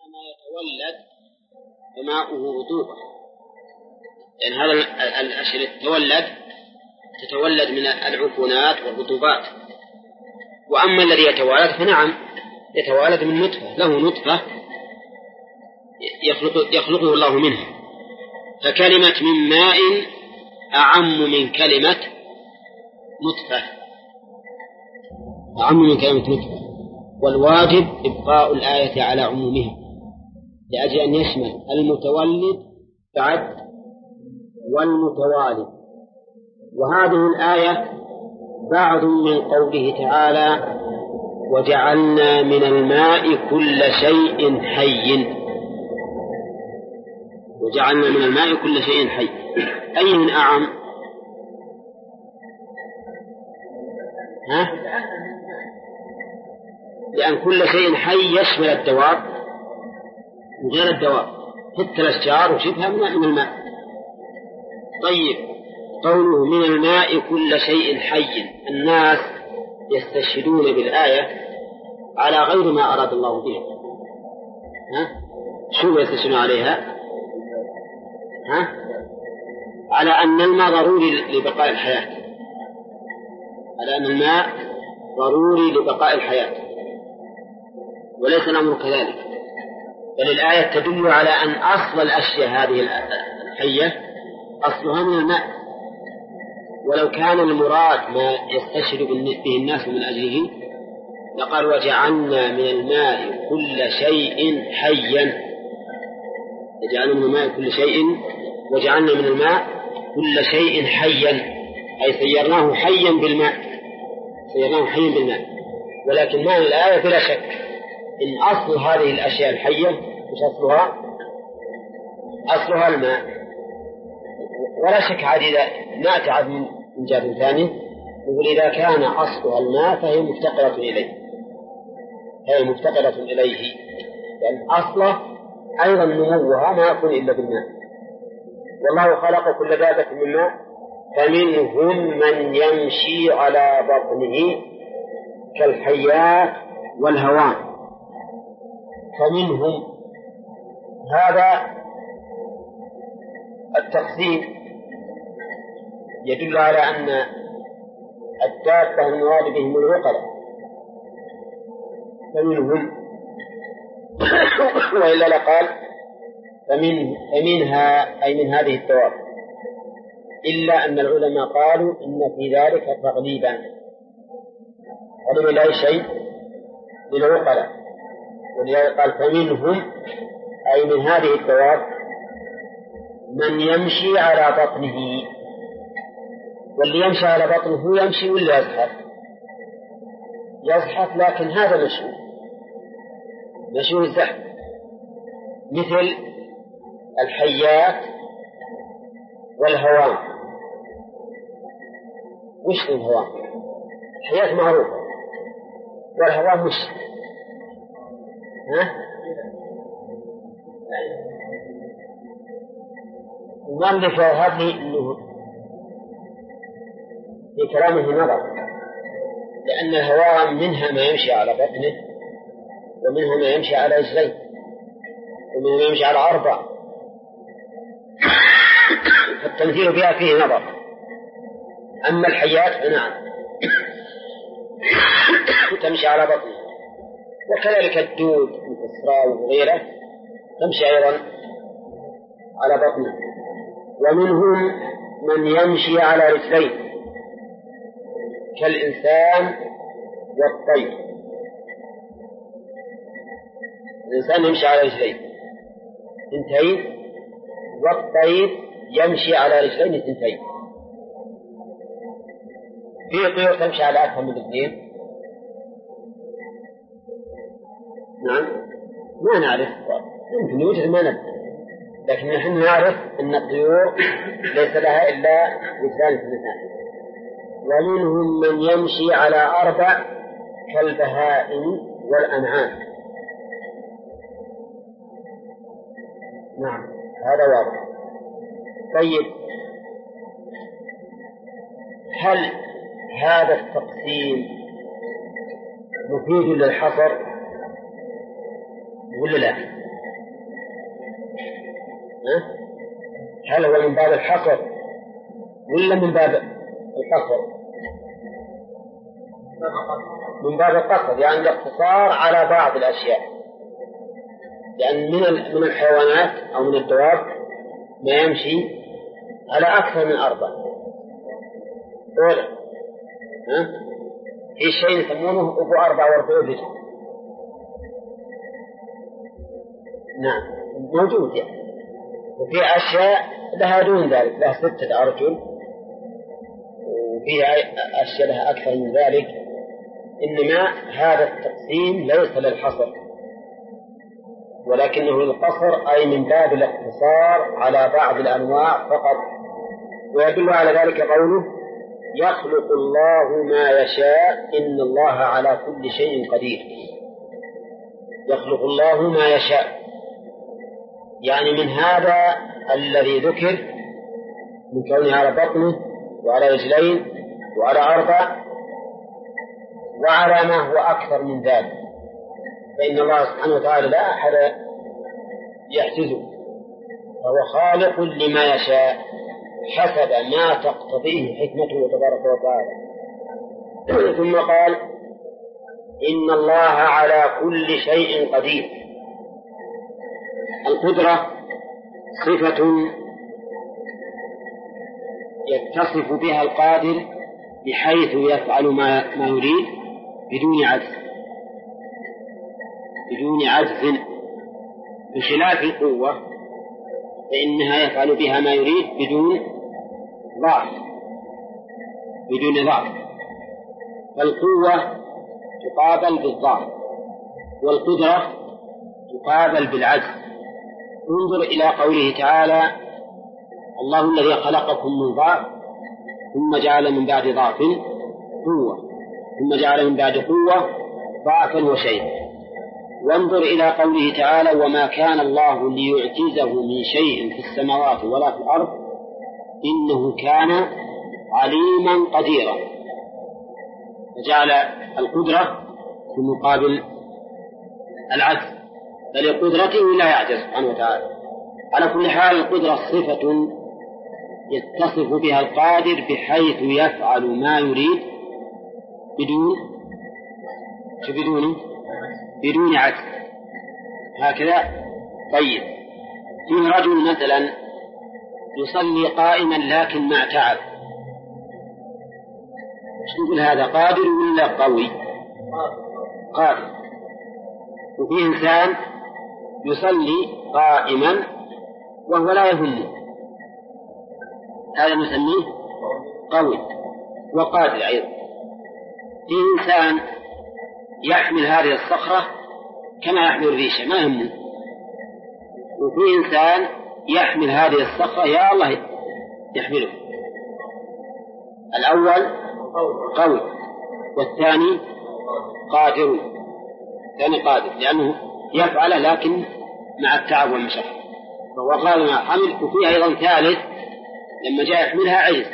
ما يتولد وماؤه رطوبة، يعني هذا الأشياء تتولد من العفونات والرطوبات. وأما الذي يتوالد فنعم يتوالد من نطفة، له نطفة يخلقه الله منها. فكلمة من ماء أعم من كلمة نطفة، أعم من كلمة نطفة. والواجب إبقاء الآية على عمومها لأجل أن يشمل المتولد بعد والمتوالد. وهذه الآية بعض من قوله تعالى وجعلنا من الماء كل شيء حي. وجعلنا من الماء كل شيء حي، أي من أعم؟ لأن كل شيء حي يشمل الدواب وغير الدواب، حتى الأشجار وشبهها من الماء. طيب، قوله من الماء كل شيء حي، الناس يستشهدون بالآية على غير ما أراد الله به. شو يستشهدون عليها؟ على أن الماء ضروري لبقاء الحياة، على أن الماء ضروري لبقاء الحياة، وليس الأمر كذلك، بل الآية تدل على أن أصل الأشياء هذه الحية أصلها من الماء. ولو كان المراد ما يستشهد به الناس من أجله لقال وجعلنا من الماء كل شيء حيا. وجعلنا من الماء كل شيء، وجعلنا من الماء كل شيء حيا، أي سيرناه حيا بالماء، سيرناه حيا بالماء. ولكن معنى الآية بلا شك إن أصل هذه الأشياء الحية مش أصلها الماء. ولا شك عديدة نأتي عد من جهة ثانية نقول إذا كان أصلها الماء فهي مفتقرة إليه، هي مفتقرة إليه، لأن أصله أيضا نموها ما يكون إلا بالماء. والله خلق كل دابة من ماء فمنهم من يمشي على بطنه كالحيات والهوان. فمنهم، هذا التقسيم يدل على أن الدابة المراد بهم العقلاء، فمنهم وإلا لقال فمنها أي من هذه الدواب. إلا أن العلماء قالوا إن في ذلك تغليبا، ولم لا شيء للعقلاء، ولذلك قال فمنهم أي من هذه الدواب من يمشي على بطنه. واللي يمشي على بطنه يمشي ولا يزحف؟ يزحف، لكن هذا مشي الزحف، مثل الحيات والهوام. وش الهوام؟ الحيات معروفة، والهوام مش المؤلف هذه أنه في كلامه نظر، لأن الهوام منها ما يمشي على بطنه، ومنها ما يمشي على رجليه، ومنها ما يمشي على أربع، فالتمثيل بها فيه نظر. أما الحيات فنعم تمشي على بطنه، وكذلك الدود والإسراء وغيره تمشي أيضا على بطنه. ومنهم من يمشي على رجلين كالإنسان والطير. الإنسان يمشي على رجلين اثنتين، والطير يمشي على رجلين اثنتين. في طيور تمشي على أكثر من اثنين؟ نعم، ما نعرف، يمكن يوجد ما ندري، لكن نحن نعرف أن الطيور ليس لها إلا رجلان اثنتان. ومنهم من يمشي على أربع كالبهائم والأنعام. نعم، هذا واضح. طيب، هل هذا التقسيم مفيد للحصر ولا لا؟ هل هو من باب الحصر ولا من باب القصر؟ من باب القصر، يعني الاقتصار على بعض الأشياء، لأن من الحيوانات أو من الدواب ما يمشي على أكثر من 4. أولا في شيء يسمونه أبو 44 رجل. نعم موجود يعني. وفي أشياء لها دون ذلك، لها 6 أرجل، وفي أشياء لها أكثر من ذلك. إنما هذا التقسيم ليس للحصر ولكنه للقصر، أي من باب الاقتصار على بعض الأنواع فقط. ويدل على ذلك قوله يخلق الله ما يشاء إن الله على كل شيء قدير. يخلق الله ما يشاء، يعني من هذا الذي ذكر من كونه على بطنه وعلى رجلين وعلى 4 وعلى ما هو أكثر من ذلك، فإن الله سبحانه وتعالى لا أحد يحجزه، فهو خالق لما يشاء حسب ما تقتضيه حكمته تبارك وتعالى. ثم قال إن الله على كل شيء قدير. القدرة صفة يتصف بها القادر بحيث يفعل ما يريد بدون عجز، بخلاف القوة فإنها يفعل بها ما يريد بدون ضعف. فالقوة تقابل بالضعف والقدرة تقابل بالعجز. انظر إلى قوله تعالى الله الذي خلقكم من ضعف ثم جعل من بعد ضعف قوة ثم جعل من بعد قوة ضعفا وشيئا. وانظر إلى قوله تعالى وما كان الله ليعجزه من شيء في السماوات ولا في الأرض إنه كان عليما قديرا، فجعل القدرة في مقابل العجز، بل قدرته لا يعجز سبحانه وتعالى. على كل حال القدرة صفة يتصف بها القادر بحيث يفعل ما يريد بدون عجز، هكذا. طيب في رجل مثلا يصلي قائما لكن مع تعب، نقول هذا قادر ولا قوي؟ قادر. وفي إنسان يصلي قائما وهو لا يهمه، هذا نسميه قوي وقادر أيضا. في إنسان يحمل هذه الصخرة كما يحمل الريشة ما يهمه، وفي إنسان يحمل هذه الصخرة يا الله يحمله. الأول قوي والثاني قادر، لأنه يفعل لكن مع التعب والمشقة، فهو قادر مع حمل. وفي أيضا ثالث لما جاء يحملها عجز،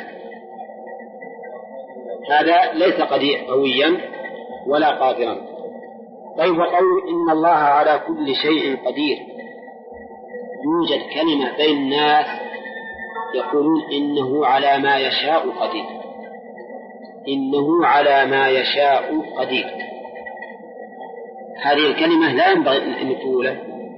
هذا ليس قويا ولا قادرا. طيب وقول إن الله على كل شيء قدير، يوجد كلمة بين الناس يقولون إنه على ما يشاء قدير، إنه على ما يشاء قدير. هذه الكلمة لا ينبغي أن تقولها،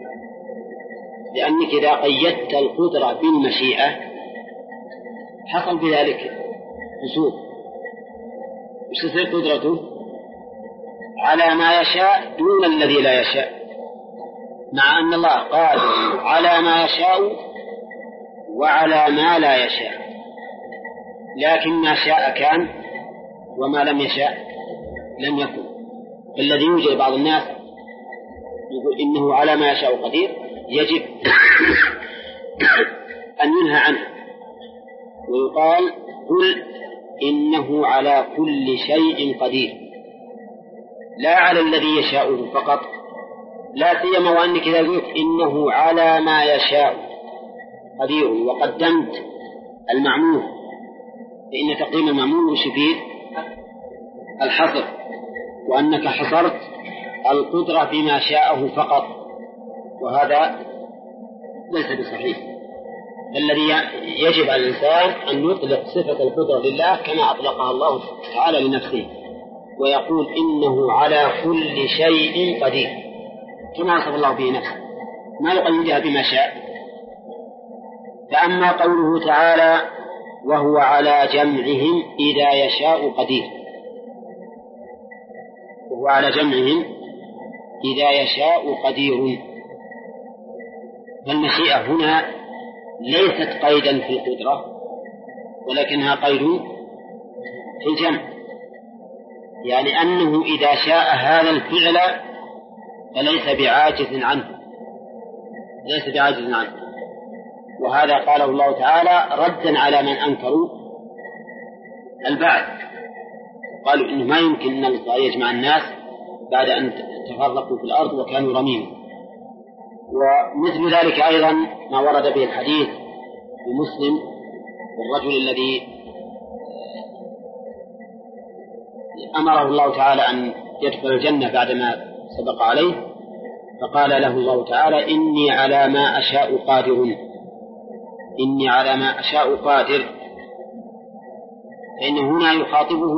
لأنك إذا قيدت القدرة بالمشيئة حصل بذلك فسوق. وش تصير قدرته؟ على ما يشاء دون الذي لا يشاء، مع أن الله قادر على ما يشاء وعلى ما لا يشاء، لكن ما شاء كان وما لم يشاء لم يكن. الذي يوجد بعض الناس يقول إنه على ما يشاء قدير، يجب أن ينهى عنه ويقال قل إنه على كل شيء قدير، لا على الذي يشاءه فقط، لا سيما وأنك إذا قلت إنه على ما يشاء قدير وقدمت المعمول، فإن تقديم المعمول يفيد الحصر، وأنك حصرت القدرة فيما شاءه فقط، وهذا ليس بصحيح. الذي يجب على الإنسان أن يطلق صفة القدرة لله كما أطلقها الله تعالى لنفسه، ويقول إنه على كل شيء قدير كما وصف الله به نفسه، ما يقيدها بما شاء. فأما قوله تعالى وهو على جمعهم إذا يشاء قدير، وهو على جمعهم إذا يشاء قدير، فالمشيئة هنا ليست قيدا في القدرة ولكنها قيد في الجمع، يعني أنه إذا شاء هذا الفعل فليس بعاجز عنه، ليس بعاجز عنه. وهذا قاله الله تعالى ردا على من أنكروا البعث، قالوا إنه ما يمكن أن الله يجمع الناس بعد أن تفرقوا في الأرض وكانوا رميما. ومثل ذلك أيضا ما ورد به الحديث في مسلم والرجل الذي أمره الله تعالى أن يدخل الجنة بعدما سبق عليه، فقال له الله تعالى إني على ما أشاء قادر، إني على ما أشاء قادر، فإن هنا يخاطبه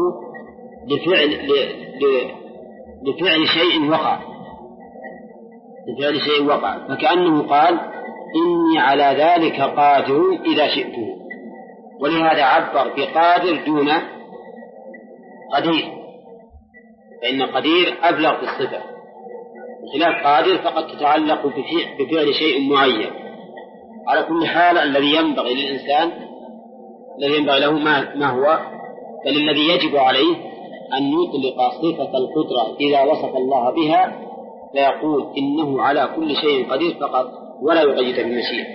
لفعل شيء وقع، لفعل شيء وقع، فكأنه قال إني على ذلك قادر إذا شئته، ولهذا عبر بقادر دون قدير، فإن قدير أبلغ في الصفة، بخلاف قادر فقد تتعلق بفعل شيء معين. على كل حال الذي ينبغي للإنسان الذي ينبغي له ما هو، بل الذي يجب عليه أن يطلق صفة القدرة إذا وصف الله بها فيقول إنه على كل شيء قدير فقط، ولا يقيد بالمشيئة.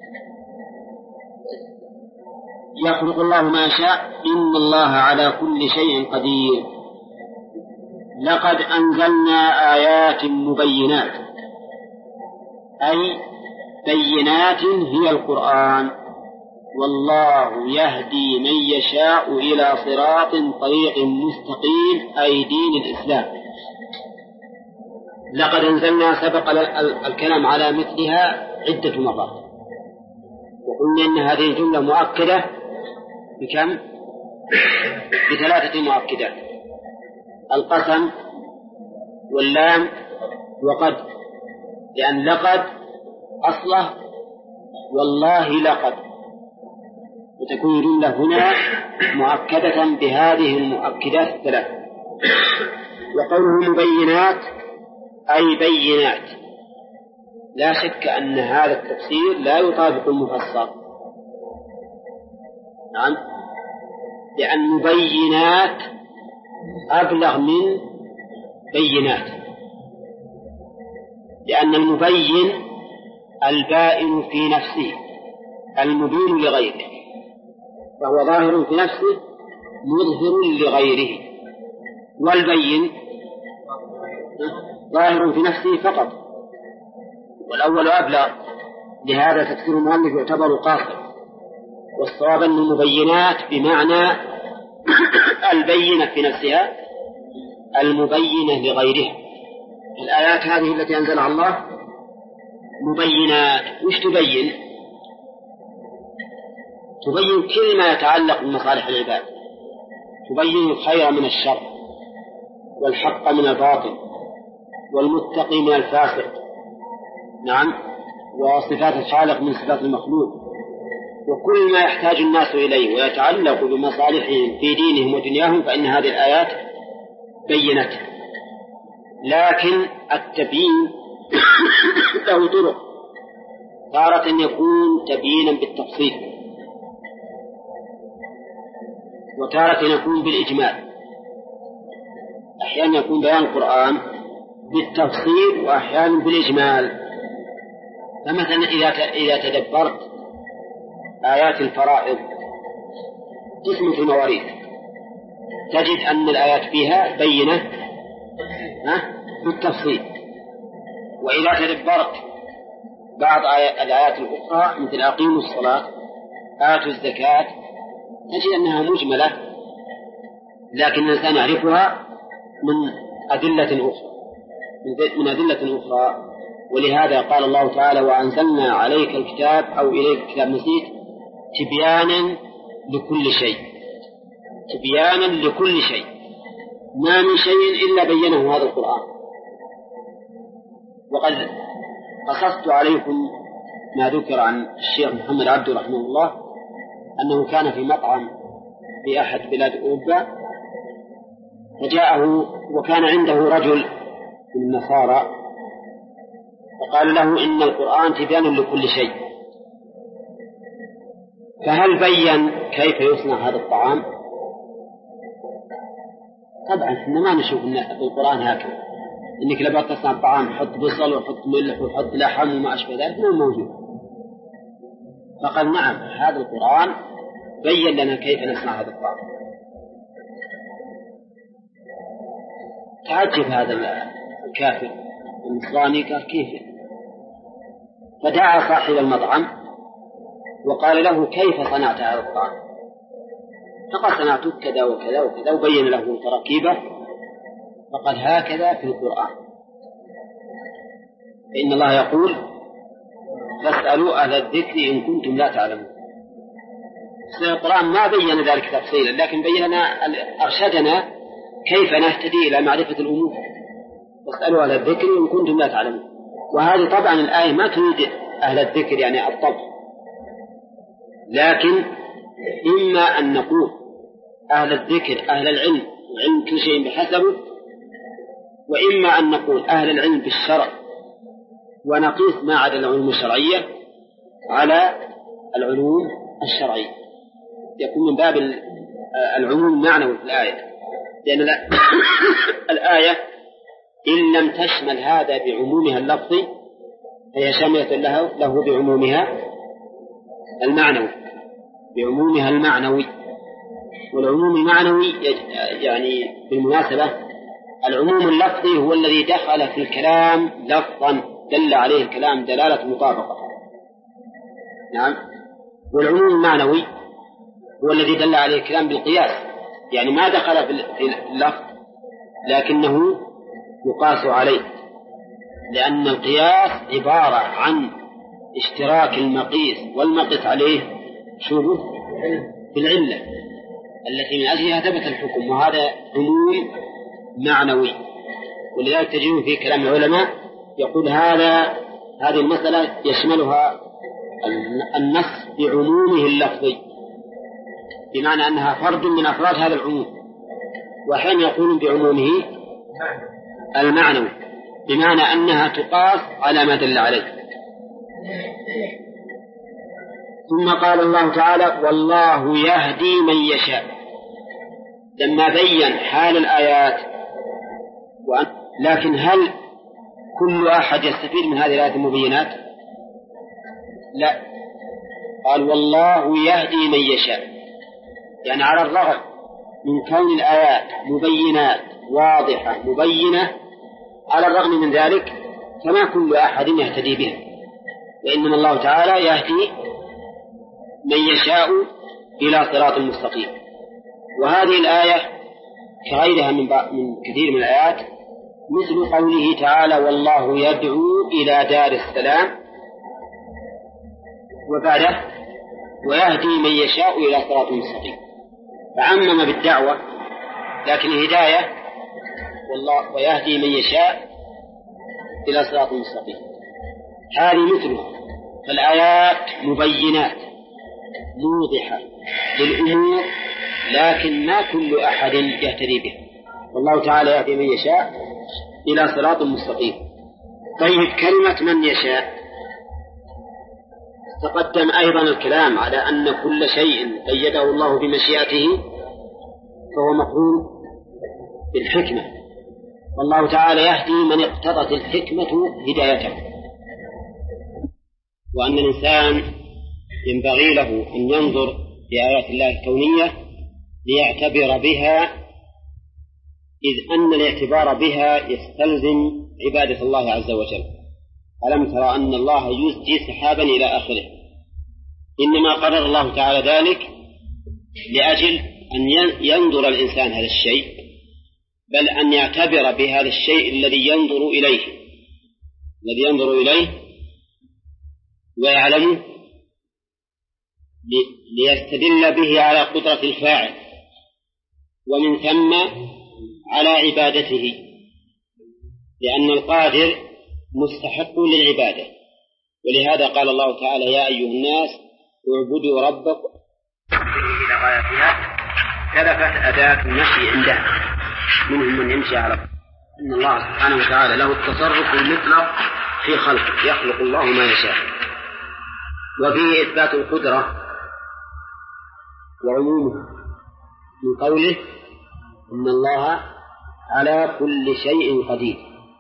يخلق الله ما شاء إن الله على كل شيء قدير. لقد أنزلنا آيات مبينات، أي بينات هي القرآن، والله يهدي من يشاء إلى صراط طريق مستقيم أي دين الإسلام. لقد أنزلنا سبق الكلام على مثلها عدة مرات، وقلنا إن هذه الجملة مؤكدة بكم؟ بثلاثة مؤكدات: القسم واللام وقد، لأن لقد أصله والله لقد، وتكون الجملة هنا مؤكدة بهذه المؤكدات الثلاث. وقوله مبينات أي بينات، لا شك أن هذا التفسير لا يطابق المفسر، نعم، لأن مبينات أبلغ من بينات، لأن المبين البائن في نفسه المبين لغيره، فهو ظاهر في نفسه مظهر لغيره، والبين ظاهر في نفسه فقط، والأول أبلغ، لهذا تفسير المؤلف يعتبر قاصر، والصواب أن المبينات بمعنى البينة في نفسها المبينة لغيرها. الآيات هذه التي أنزلها الله مبينات، وش تبين؟ تبين كل ما يتعلق بمصالح العباد، تبين الخير من الشر والحق من الباطل والمتقي من الفاسق، نعم، وصفات الخالق من صفات المخلوق، وكل ما يحتاج الناس إليه ويتعلق بمصالحهم في دينهم ودنياهم فإن هذه الآيات بينت. لكن التبيين له طرق، تارة يكون تبيينا بالتفصيل، وتارة يكون بالإجمال، أحيانا يكون بيان القرآن بالتفصيل وأحيانا بالإجمال. فمثلا إذا تدبرت آيات الفرائض قسمة المواريث تجد أن الآيات فيها بينة بالتفصيل، وإذا تدبرت بعض الآيات الأخرى مثل أقيموا الصلاة آتوا الزكاة تجد أنها مجملة، لكن الإنسان يعرفها من أدلة أخرى ولهذا قال الله تعالى وأنزلنا عليك الكتاب أو إليك الكتاب نسيت تبيانا لكل شيء، تبيانا لكل شيء، ما من شيء إلا بينه هذا القرآن. وقد قصصت عليكم ما ذكر عن الشيخ محمد عبده رحمه الله أنه كان في مطعم في أحد بلاد أوروبا، فجاءه وكان عنده رجل من النصارى فقال له إن القرآن تبيان لكل شيء، فهل بين كيف يصنع هذا الطعام؟ طبعا احنا ما نشوف إن القرآن هكذا إنك لما تصنع الطعام حط بصل وحط ملح وحط لحم وما أشبه ذلك، ما موجود. فقال نعم هذا القرآن بين لنا كيف نصنع هذا الطعام. تعجب هذا الكافر النصراني قال كيف؟ فدعا صاحب المطعم وقال له كيف صنعت هذا الطعام؟ فقال صنعته كذا وكذا وكذا وبين له تركيبه، فقال هكذا في القرآن، فإن الله يقول فاسألوا أهل الذكر إن كنتم لا تعلمون. القرآن ما بين ذلك تفصيلا، لكن بيننا أرشدنا كيف نهتدي إلى معرفة الأمور. فاسألوا أهل الذكر إن كنتم لا تعلمون. وهذه طبعا الآية ما تريد أهل الذكر يعني الطبع، لكن إما أن نقول أهل الذكر أهل العلم وعلم كل شيء بحسبه، وإما أن نقول أهل العلم بالشرع ونقيس ما عدا العلوم الشرعية على العلوم الشرعية، يكون من باب العموم المعنوي في الآية، لأن الآية إن لم تشمل هذا بعمومها اللفظي فهي شاملة له بعمومها المعنوي، بعمومها المعنوي. والعموم المعنوي يعني بالمناسبة العموم اللفظي هو الذي دخل في الكلام لفظا دل عليه الكلام دلالة مطابقة، نعم. والعموم المعنوي هو الذي دل عليه الكلام بالقياس، يعني ما دخل في اللفظ لكنه يقاس عليه، لأن القياس عبارة عن اشتراك المقيس والمقيس عليه شبه في العلة التي من أجلها ثبت الحكم، وهذا عموم معنوي. ولذلك تجد في كلام العلماء يقول هذه المسألة يشملها النص بعمومه اللفظي، بمعنى أنها فرد من أفراد هذا العموم، وأحيانا يقولون بعمومه المعنوي بمعنى أنها تقاس على ما دل عليه. ثم قال الله تعالى والله يهدي من يشاء، لما بين حال الآيات لكن هل كل أحد يستفيد من هذه الآيات المبينات؟ لا، قال والله يهدي من يشاء، يعني على الرغم من كون الآيات مبينات واضحة مبينة، على الرغم من ذلك فما كل أحد يهتدي بها، وإنما الله تعالى يهدي من يشاء إلى صراط مستقيم. وهذه الآية كغيرها من كثير من الآيات مثل قوله تعالى والله يدعو إلى دار السلام، وبعده ويهدي من يشاء إلى صراط مستقيم، فعمم بالدعوة، لكن الهداية والله ويهدي من يشاء إلى صراط مستقيم هذه مثلها. فالآيات مبينات موضحة للأمور، لكن ما كل أحد يهتدي به، والله تعالى يهدي من يشاء إلى صراط مستقيم. طيب كلمة من يشاء تقدم أيضا الكلام على أن كل شيء قيده الله بمشيئته فهو مقرون بالحكمة، والله تعالى يهدي من اقتضت الحكمة هدايته، وأن الإنسان ينبغي له أن ينظر بآيات الله الكونية ليعتبر بها، إذ أن الاعتبار بها يستلزم عبادة الله عز وجل. ألم ترى أن الله يزجي سحابا إلى آخره؟ إنما قرر الله تعالى ذلك لأجل أن ينظر الإنسان هذا الشيء، بل أن يعتبر بهذا الشيء الذي ينظر إليه، الذي ينظر إليه ويعلمه ليستدل به على قدرة الفاعل، ومن ثم على عبادته، لأن القادر مستحق للعبادة. ولهذا قال الله تعالى: يا أيها الناس اعبدوا ربكم. إلى غايتها تلفت أداة المشي عندها، منهم من يمشي على إن الله سبحانه وتعالى له التصرف المطلق في خلقه، يخلق الله ما يشاء. وفيه إثبات القدرة وعمومه من قوله: إن الله على كل شيء قدير.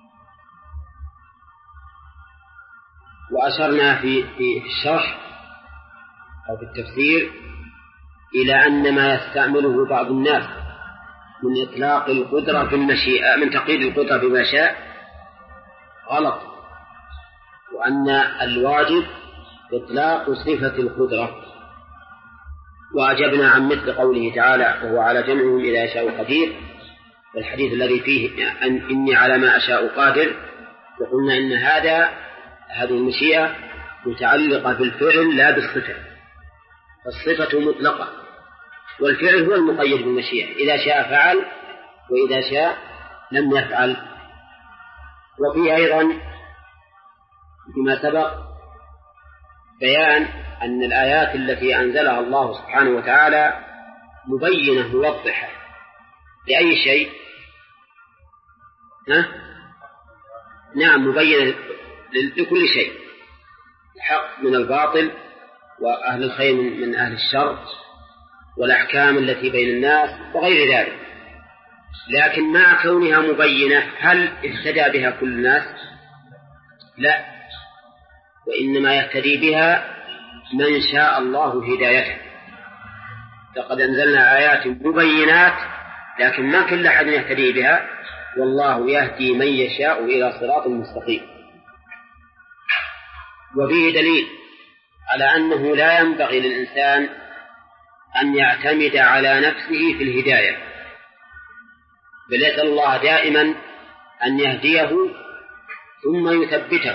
وأشرنا في الشرح أو في التفسير إلى أن ما يستعمله بعض الناس من إطلاق القدرة في المشيئة، من تقييد القدرة بما شاء، غلط، وأن الواجب إطلاق صفة القدرة. وأجبنا عن مثل قوله تعالى: وهو على جمعهم إذا يشاء قدير، والحديث الذي فيه إني على ما أشاء قادر. وقلنا إن هذه المشيئة متعلقة بالفعل لا بالصفة، فالصفة مطلقة، والفعل هو المقيد بالمشيئة، إذا شاء فعل وإذا شاء لم يفعل. وفي أيضا فيما سبق بيان أن الآيات التي أنزلها الله سبحانه وتعالى مبينة موضحة لأي شيء. نعم، مبينة لكل شيء، الحق من الباطل، وأهل الخير من أهل الشر، والأحكام التي بين الناس وغير ذلك. لكن مع كونها مبينة هل اهتدى بها كل الناس؟ لا، وإنما يهتدي بها من شاء الله هدايته. لقد أنزلنا آيات مبينات، لكن ما كل أحد يهتدي بها، والله يهدي من يشاء إلى صراط مستقيم. وفيه دليل على أنه لا ينبغي للإنسان أن يعتمد على نفسه في الهداية، بل يسأل الله دائما أن يهديه ثم يثبته.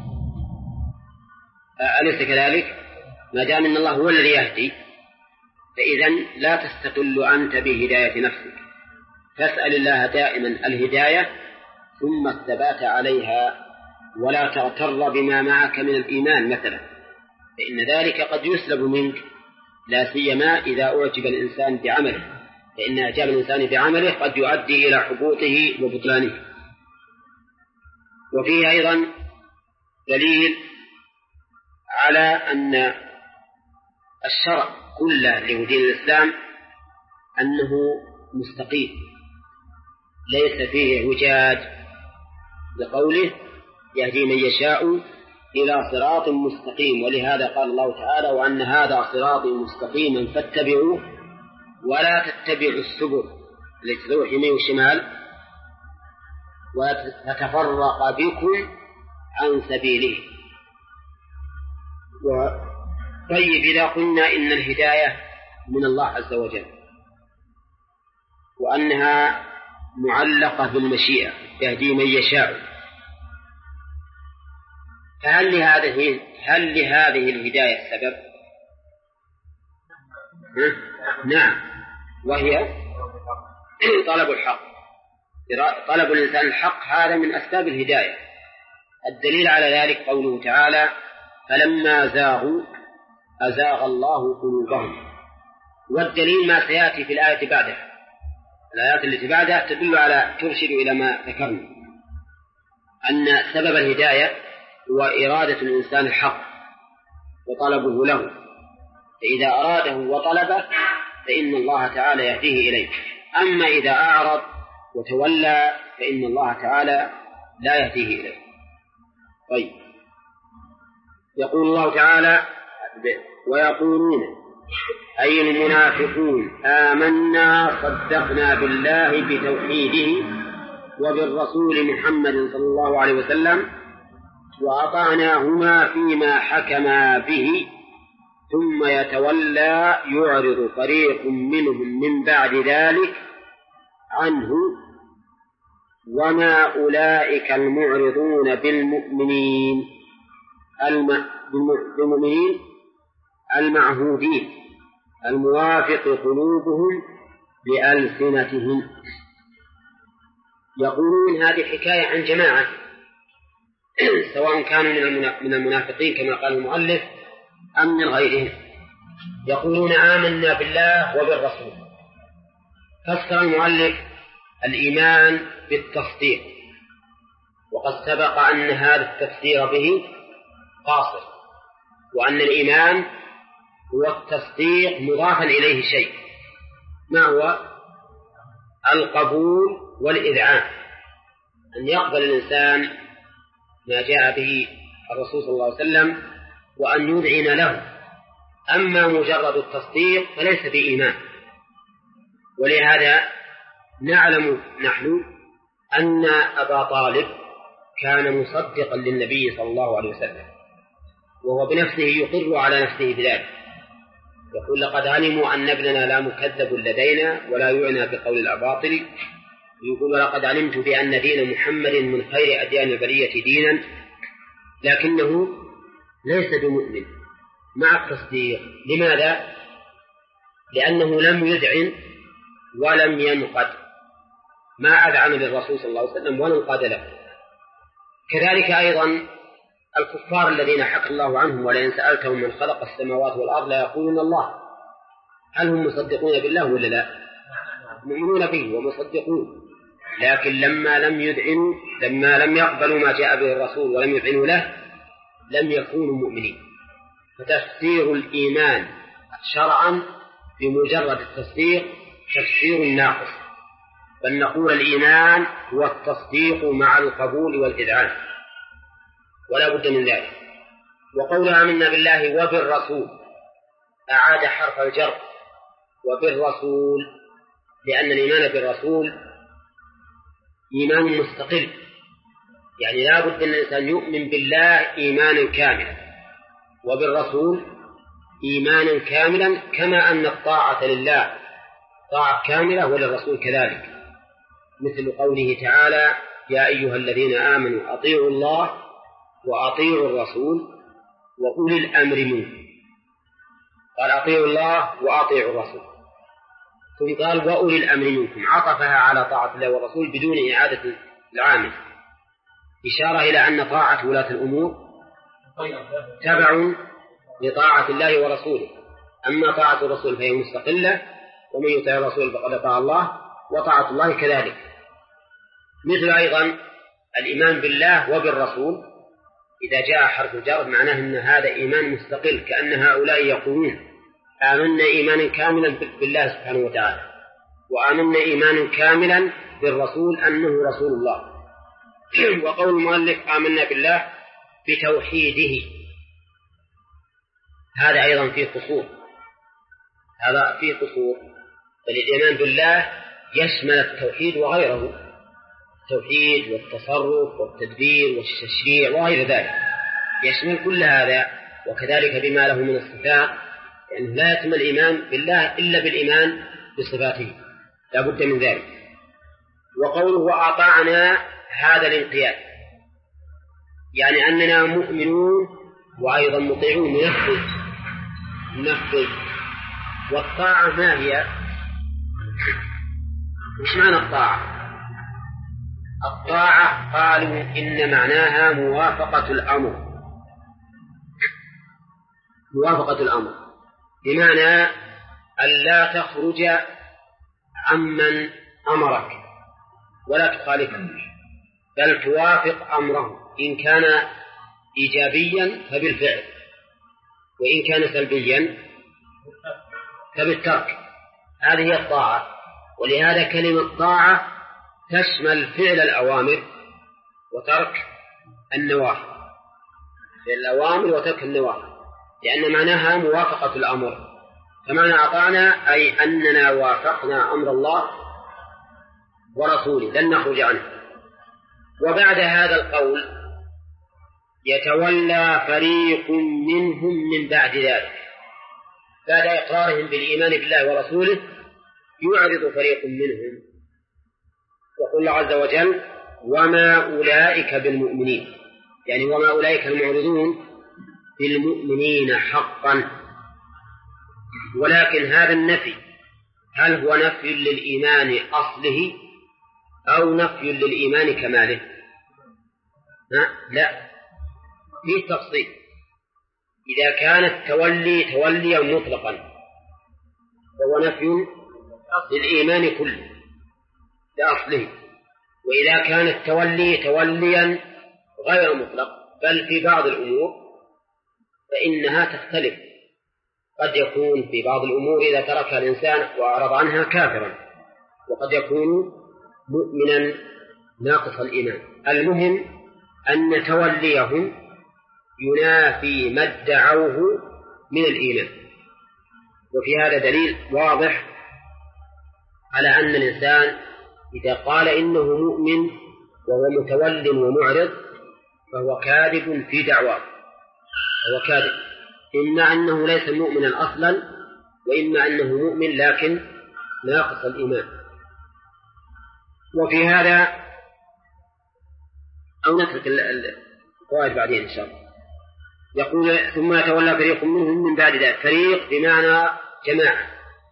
أليس كذلك؟ ما دام أن الله هو الذي يهدي، فإذن لا تستقل أنت بهداية نفسك، فاسأل الله دائما الهداية ثم الثبات عليها، ولا تغتر بما معك من الإيمان مثلا، فإن ذلك قد يسلب منك، لا سيما إذا أعجب الإنسان بعمله، فإن إعجاب الإنسان بعمله قد يؤدي إلى حبوطه وبطلانه. وفيه أيضا دليل على أن الشرع كله لدين الإسلام أنه مستقيم ليس فيه اعوجاج، لقوله: يهدي من يشاء إلى صراط مستقيم. ولهذا قال الله تعالى: وأن هذا صراطي مستقيما فاتبعوه ولا تتبعوا السبل التي تروح يمين وشمال وتتفرق بكم عن سبيله. طيب، إذا قلنا إن الهداية من الله عز وجل وأنها معلقة بالمشيئة، يهدي من يشاء، فهل لهذه الهداية سبب؟ نعم، وهي طلب الحق. طلب الإنسان الحق هذا من أسباب الهداية. الدليل على ذلك قوله تعالى: فلما زاغوا أزاغ الله قلوبهم. والدليل ما سيأتي في الآية بعدها، الآيات التي بعدها ترشد إلى ما ذكرنا، أن سبب الهداية هو إرادة الإنسان الحق وطلبه له، فإذا أراده وطلبه فإن الله تعالى يهديه إليه. أما إذا أعرض وتولى فإن الله تعالى لا يهديه إليه. طيب، يقول الله تعالى: ويقولون أي المنافقون آمنا صدقنا بالله بتوحيده وبالرسول محمد صلى الله عليه وسلم وأطعناهما فيما حكما به، ثم يتولى يعرض فريق منهم من بعد ذلك عنه وما أولئك المعرضون بالمؤمنين المعهودين الموافق قلوبهم بألسنتهم. يقولون هذه حكاية عن جماعة سواء كانوا من المنافقين كما قال المؤلف أم من غيرهم، يقولون آمنا بالله وبالرسول. فسر المؤلف الإيمان بالتصديق، وقد سبق أن هذا التفسير به قاصر، وأن الإيمان هو التصديق مضافا إليه شيء، ما هو القبول والإذعان، أن يقبل الإنسان ما جاء به الرسول صلى الله عليه وسلم وأن يذعن له. أما مجرد التصديق فليس بإيمان. ولهذا نعلم نحن أن أبا طالب كان مصدقا للنبي صلى الله عليه وسلم، وهو بنفسه يقر على نفسه بذلك، يقول لقد علموا أن ابننا لا مكذب لدينا ولا يعنى بقول الأباطل، يقول لقد علمت بأن دين محمد من خير أديان البرية دينا، لكنه ليس بمؤمن مع التصديق. لماذا؟ لأنه لم يذعن ولم ينقد، ما أذعن للرسول صلى الله عليه وسلم ولا انقاد له. كذلك أيضا الكفار الذين حكى الله عنهم ولئن سألتهم من خلق السماوات والأرض لا يقولون الله، هل هم مصدقون بالله ولا لا؟ مؤمنون به ومصدقون، لكن لما لم يذعنوا، لما لم يقبلوا ما جاء به الرسول ولم يذعنوا له لم يكونوا مؤمنين. فتفسير الإيمان شرعا بمجرد التصديق تفسير ناقص، بل نقول الإيمان هو التصديق مع القبول والإذعان، ولا بد من ذلك. وقول آمنا بالله وبالرسول أعاد حرف الجر وبالرسول، لأن الإيمان بالرسول إيمان مستقل، يعني لا بد أن الإنسان يؤمن بالله إيمانا كاملا وبالرسول إيمانا كاملا، كما أن الطاعة لله طاعة كاملة وللرسول كذلك، مثل قوله تعالى يا أيها الذين آمنوا أطيعوا الله وأطيعوا الرسول وأولي الأمر منكم. قال أطيعوا الله وأطيعوا الرسول، ثم قال وأولي الأمر منكم، عطفها على طاعة الله والرسول بدون إعادة العامل، إشارة إلى أن طاعة ولاة الأمور تبع لطاعة الله ورسوله، أما طاعة الرسول فهي مستقلة، ومن يطع الرسول فقد أطاع الله، وطاعة الله كذلك. مثل أيضا الإيمان بالله وبالرسول إذا جاء حرف الجر معناه أن هذا إيمان مستقل، كأن هؤلاء يقولون آمنا إيمانا كاملا بالله سبحانه وتعالى، وآمنا إيمانا كاملا بالرسول أنه رسول الله. وقول المؤلف آمنا بالله بتوحيده، هذا أيضا فيه قصور، هذا فيه قصور، فالإيمان بالله يشمل التوحيد وغيره، التوحيد والتصرف والتدبير والتشريع وغير ذلك، يشمل كل هذا، وكذلك بما له من الصفات، لأنه لا يتم الإيمان بالله إلا بالإيمان بصفاته، لا بد من ذلك. وقوله وأطعنا هذا الانقياد، يعني أننا مؤمنون وأيضا مطيعون، ننفذ. والطاعة ما هي؟ مش معنى الطاعة؟ الطاعة قالوا إن معناها موافقة الأمر، موافقة الأمر بمعنى أن لا تخرج عمن أمرك ولا تخالفه، بل توافق أمره، إن كان إيجابيا فبالفعل، وإن كان سلبيا فبالترك. هذه هي الطاعة. ولهذا كلمة طاعة تشمل فعل الأوامر وترك النواهي، فعل الأوامر وترك النواهي، لأن معناها موافقة الأمر. فمعنى أطعنا أي أننا وافقنا أمر الله ورسوله لن نخرج عنه. وبعد هذا القول يتولى فريق منهم من بعد ذلك، بعد إقرارهم بالإيمان بالله ورسوله يعرض فريق منهم، يقول الله عز وجل وما أولئك بالمؤمنين، يعني وما أولئك المعرضون بالمؤمنين حقا. ولكن هذا النفي هل هو نفي للإيمان أصله أو نفي للإيمان كماله؟ لا، في تفصيل. إذا كان التولي توليا مطلقا فهو نفي للإيمان كله لأصله، وإذا كان التولي توليا غير مطلق بل في بعض الأمور فإنها تختلف. قد يكون في بعض الأمور إذا تركها الإنسان وأعرض عنها كافرا، وقد يكون مؤمنا ناقص الإيمان. المهم أن توليهم ينافي ما ادعوه من الإيمان. وفي هذا دليل واضح على أن الإنسان إذا قال إنه مؤمن وهو متول ومعرض فهو كاذب في دعواه، هو كاذب، إما أنه ليس مؤمنا أصلا وإما أنه مؤمن لكن ناقص الإيمان. وفي هذا أو نترك القواعد بعدين إن شاء الله. يقول ثم يتولى فريق منهم من بعد ذلك. فريق بمعنى جماعة،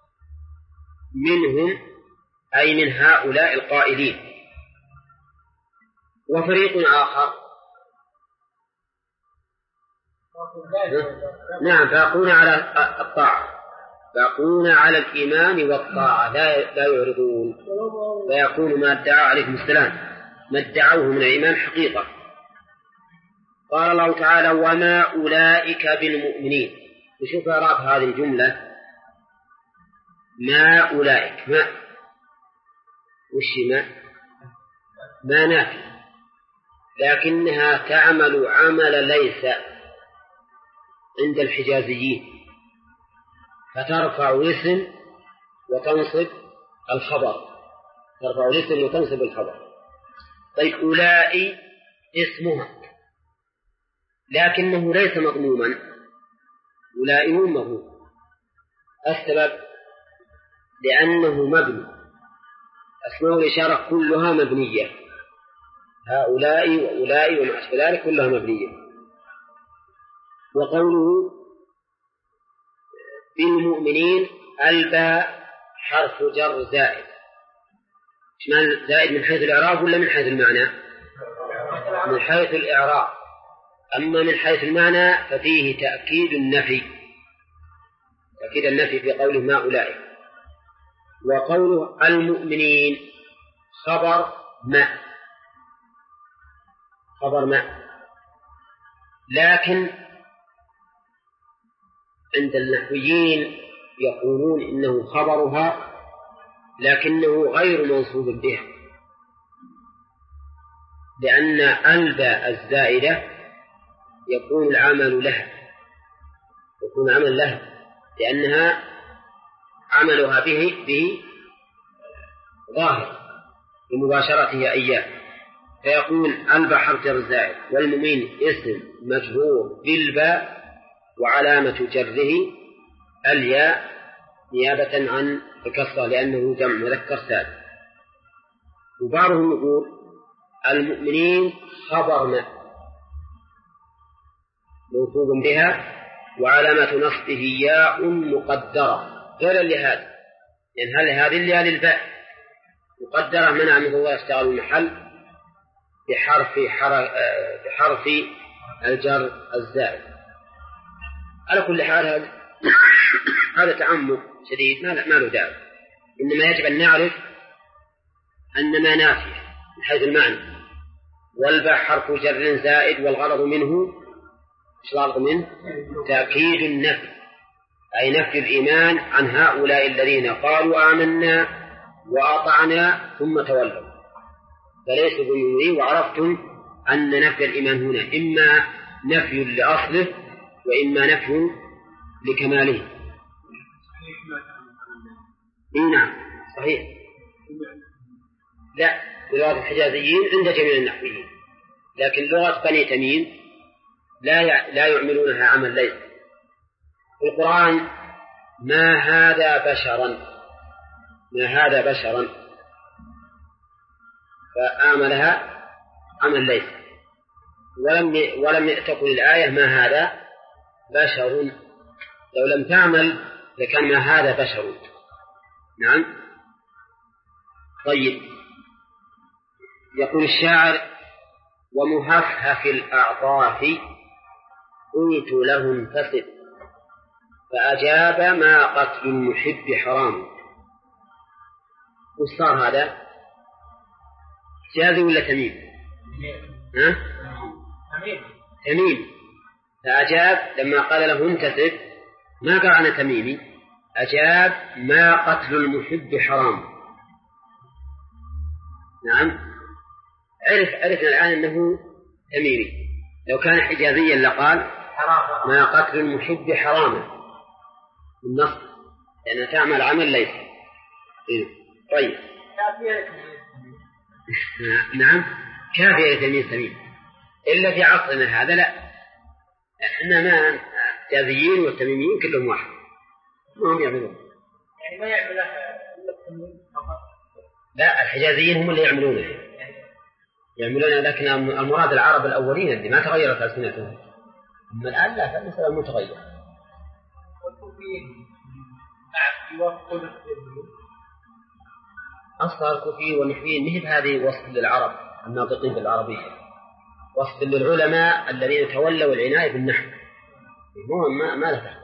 منهم أي من هؤلاء القائلين. وفريق آخر نعم باقون على الطاعة، باقون على الإيمان والطاعة لا يعرضون، فيكون ما ادعى عليهم السلام ما ادعوه من الإيمان حقيقة. قال الله تعالى وما أولئك بالمؤمنين. نشوف إعراب هذه الجملة ما أولئك، ما وش ما نافي، لكنها تعمل عمل ليس عند الحجازيين، فترفع الاسم وتنصب الخبر، ترفع الاسم وتنصب الخبر. طيب أولئك اسمها لكنه ليس مضموما، أولئك مضموم. السبب لأنه مبني، أسماء الإشارة كلها مبنية، هؤلاء وأولئك وما أشبه ذلك كلها مبنية. وقوله بالمؤمنين الباء حرف جر زائد. زائد من حيث الإعراب ولا من حيث المعنى؟ من حيث الإعراب. أما من حيث المعنى ففيه تأكيد النفي، تأكيد النفي في قوله ما أولئك. وقوله المؤمنين خبر ما، خبر ما، لكن عند النحويين يقولون إنه خبرها لكنه غير منصوب بها، لأن الباء الزائدة يكون العمل لها، يكون عمل لها لأنها عملها به ظاهر بمباشرته إياه، فيكون الباء حرف جر زائد والمؤمن اسم مجرور بالباء وعلامة جره الياء نيابة عن الكسرة لأنه جمع مذكر سالم. وبعضهم يقول المؤمنين خبر ما منصوب بها وعلامة نصبه ياء مقدرة غير لهذا، يعني هل هذه اللي للباء مقدرة منع من الله يشتغل المحل بحرف الجر الزائد. على كل حال هذا تعمق شديد ما له داعي، إنما يجب أن نعرف أن ما نافية من حيث المعنى، والباء حرف جر زائد والغرض منه تأكيد النفي، أي نفي الإيمان عن هؤلاء الذين قالوا آمنا وأطعنا ثم تولوا فليسوا بمؤمنين. وعرفتم أن نفي الإيمان هنا إما نفي لأصله وإما نفي لكماله. نعم صحيح، لا بلغة الحجازيين عند جميع النحويين، لكن لغة بني تميم لا يعملونها عمل ليس. في القرآن ما هذا بشرا، ما هذا بشرا، فآملها عمل ليس. ولم تقل الآية ما هذا بشر، لو لم تعمل لكان ما هذا بشر. نعم. طيب، يقول الشاعر: ومهفهف الأعطاف قلت له انتصب فأجاب ما قتل المحب حرام. وش صار هذا؟ جاز ولا تميم؟ ها؟ تميم. فأجاب لما قال له انتصب ما قال أنا تميمي، أجاب ما قتل المحب حرام. نعم. عرفنا الآن أنه تميمي. لو كان حجازيا لقال ما قتل المحب حراما النص، لأنها تعمل عمل ليس. طيب. نعم، كافية لتمييز تميم، إلا في عصرنا هذا لا، احنا ما الحجازيين والتميميين كلهم واحد، ما هم يعملون. يعني ما يعملها فقط. لا، الحجازيين هم اللي يعملون، لكن المراد العرب الأولين اللي ما تغيرت ألسنتهم، أما الآن لا، فالمسألة متغيرة. والكوفيين يوصل أصلا الكوفيين والنحويين مثل هذه وصف للعرب الناطقين بالعربية، وصف للعلماء الذين تولوا العناية بالنحو، ما له.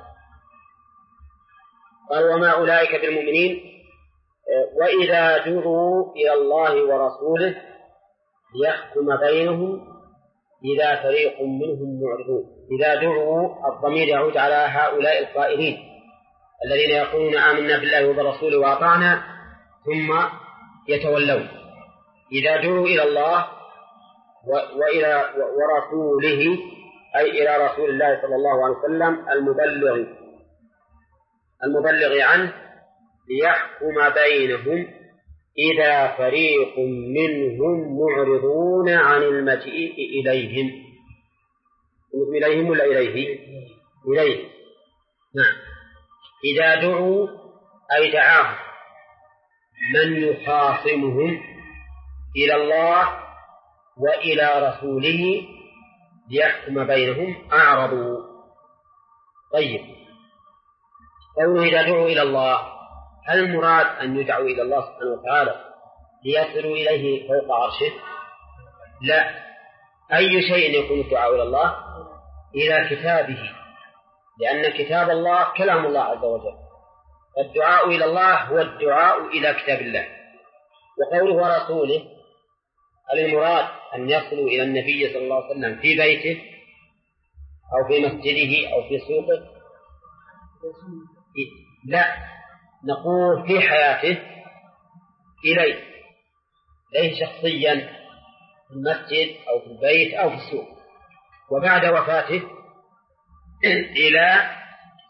قال: وما أولئك بالمؤمنين وإذا دعوا إلى الله ورسوله ليحكم بينهم إذا فريق منهم معرضون. إذا دعوا الضمير يعود على هؤلاء القائلين الذين يقولون آمنا بالله وبرسوله وأطعنا ثم يتولون. إذا دعوا إلى الله وإلى ورسوله أي إلى رسول الله صلى الله عليه وسلم المبلغ عنه ليحكم بينهم إذا فريق منهم معرضون عن المجيء إليهم. إليهم ولا إليه؟ إليه. نعم. إذا دعوا أي دعاهم من يخاصمهم إلى الله وإلى رسوله ليحكم بينهم أعرضوا. طيب، قوله إذا دعوا إلى الله، هل المراد أن يدعوا إلى الله سبحانه وتعالى ليصلوا إليه فوق عرشه؟ لا، أي شيء يكون الدعاء إلى الله إلى كتابه، لأن كتاب الله كلام الله عز وجل، الدعاء إلى الله هو الدعاء إلى كتاب الله. وقوله ورسوله، المراد أن يصلوا إلى النبي صلى الله عليه وسلم في بيته أو في مسجده أو في سوقه؟ لا، نقول في حياته إليه شخصيا في المسجد أو في البيت أو في السوق، وبعد وفاته إلى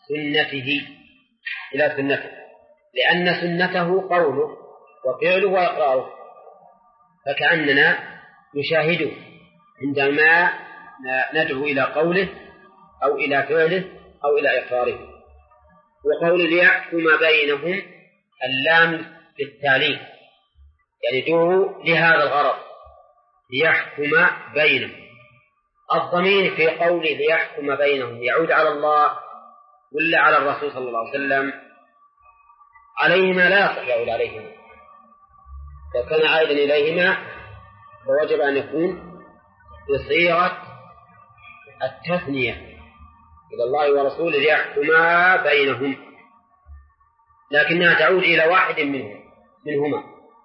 سنته، لأن سنته قوله وفعله وإقراره، فكأننا نشاهده عندما ندعو إلى قوله أو إلى فعله أو إلى إقراره. وقول ليحكم بينهم اللام بالتعليل، يعني دعوا لهذا الغرض ليحكم بينهم. الضمير في قول ليحكم بينهم يعود على الله ولا على الرسول صلى الله عليه وسلم؟ عليهما لا يصح يعود عليهما، لو كان عائدا إليهما فوجب أن يكون بصيغة التثنية إلى الله ورسوله ليحكما بينهم، لكنها تعود إلى واحد منهما،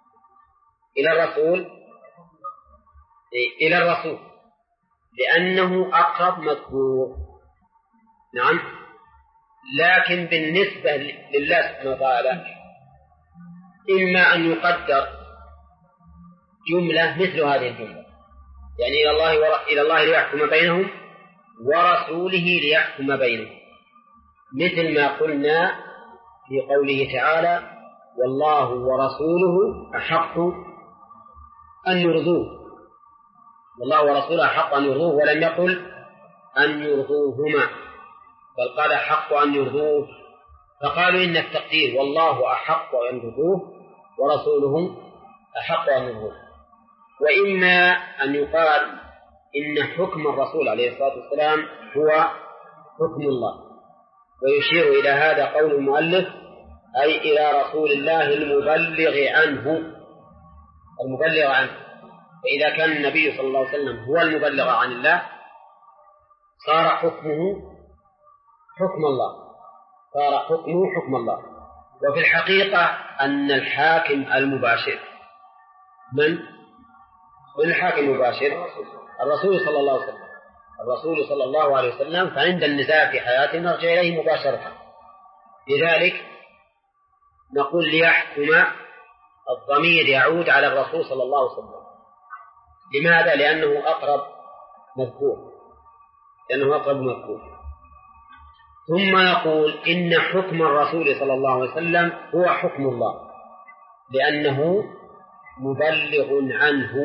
إلى الرسول لأنه أقرب مذكور. نعم. لكن بالنسبة لله سبحانه وتعالى إما أن يقدر جملة مثل هذه الجملة، يعني إلى الله ليحكم بينهم ورسوله ليحكم بينهم، مثل ما قلنا في قوله تعالى والله ورسوله أحق أن يرضوه، والله ورسوله أحق أن يرضوه، ولم يقل أن يرضوهما، بل قال أحق أن يرضوه، فقالوا إن التقدير والله أحق أن يرضوه ورسولهم أحق أن يرضوه. وإما أن يقال إن حكم الرسول عليه الصلاة والسلام هو حكم الله، ويشير إلى هذا قول المؤلف أي إلى رسول الله المبلغ عنه. فإذا كان النبي صلى الله عليه وسلم هو المبلغ عن الله صار حكمه حكم الله. وفي الحقيقة أن الحاكم المباشر من الحاكم المباشر؟ الرسول صلى الله عليه وسلم. فعند النزاع في حياته نرجع إليه مباشرة. لذلك نقول ليحكم، الضمير يعود على الرسول صلى الله عليه وسلم. لماذا؟ لأنه أقرب مذكور. ثم يقول إن حكم الرسول صلى الله عليه وسلم هو حكم الله لأنه مبلغ عنه،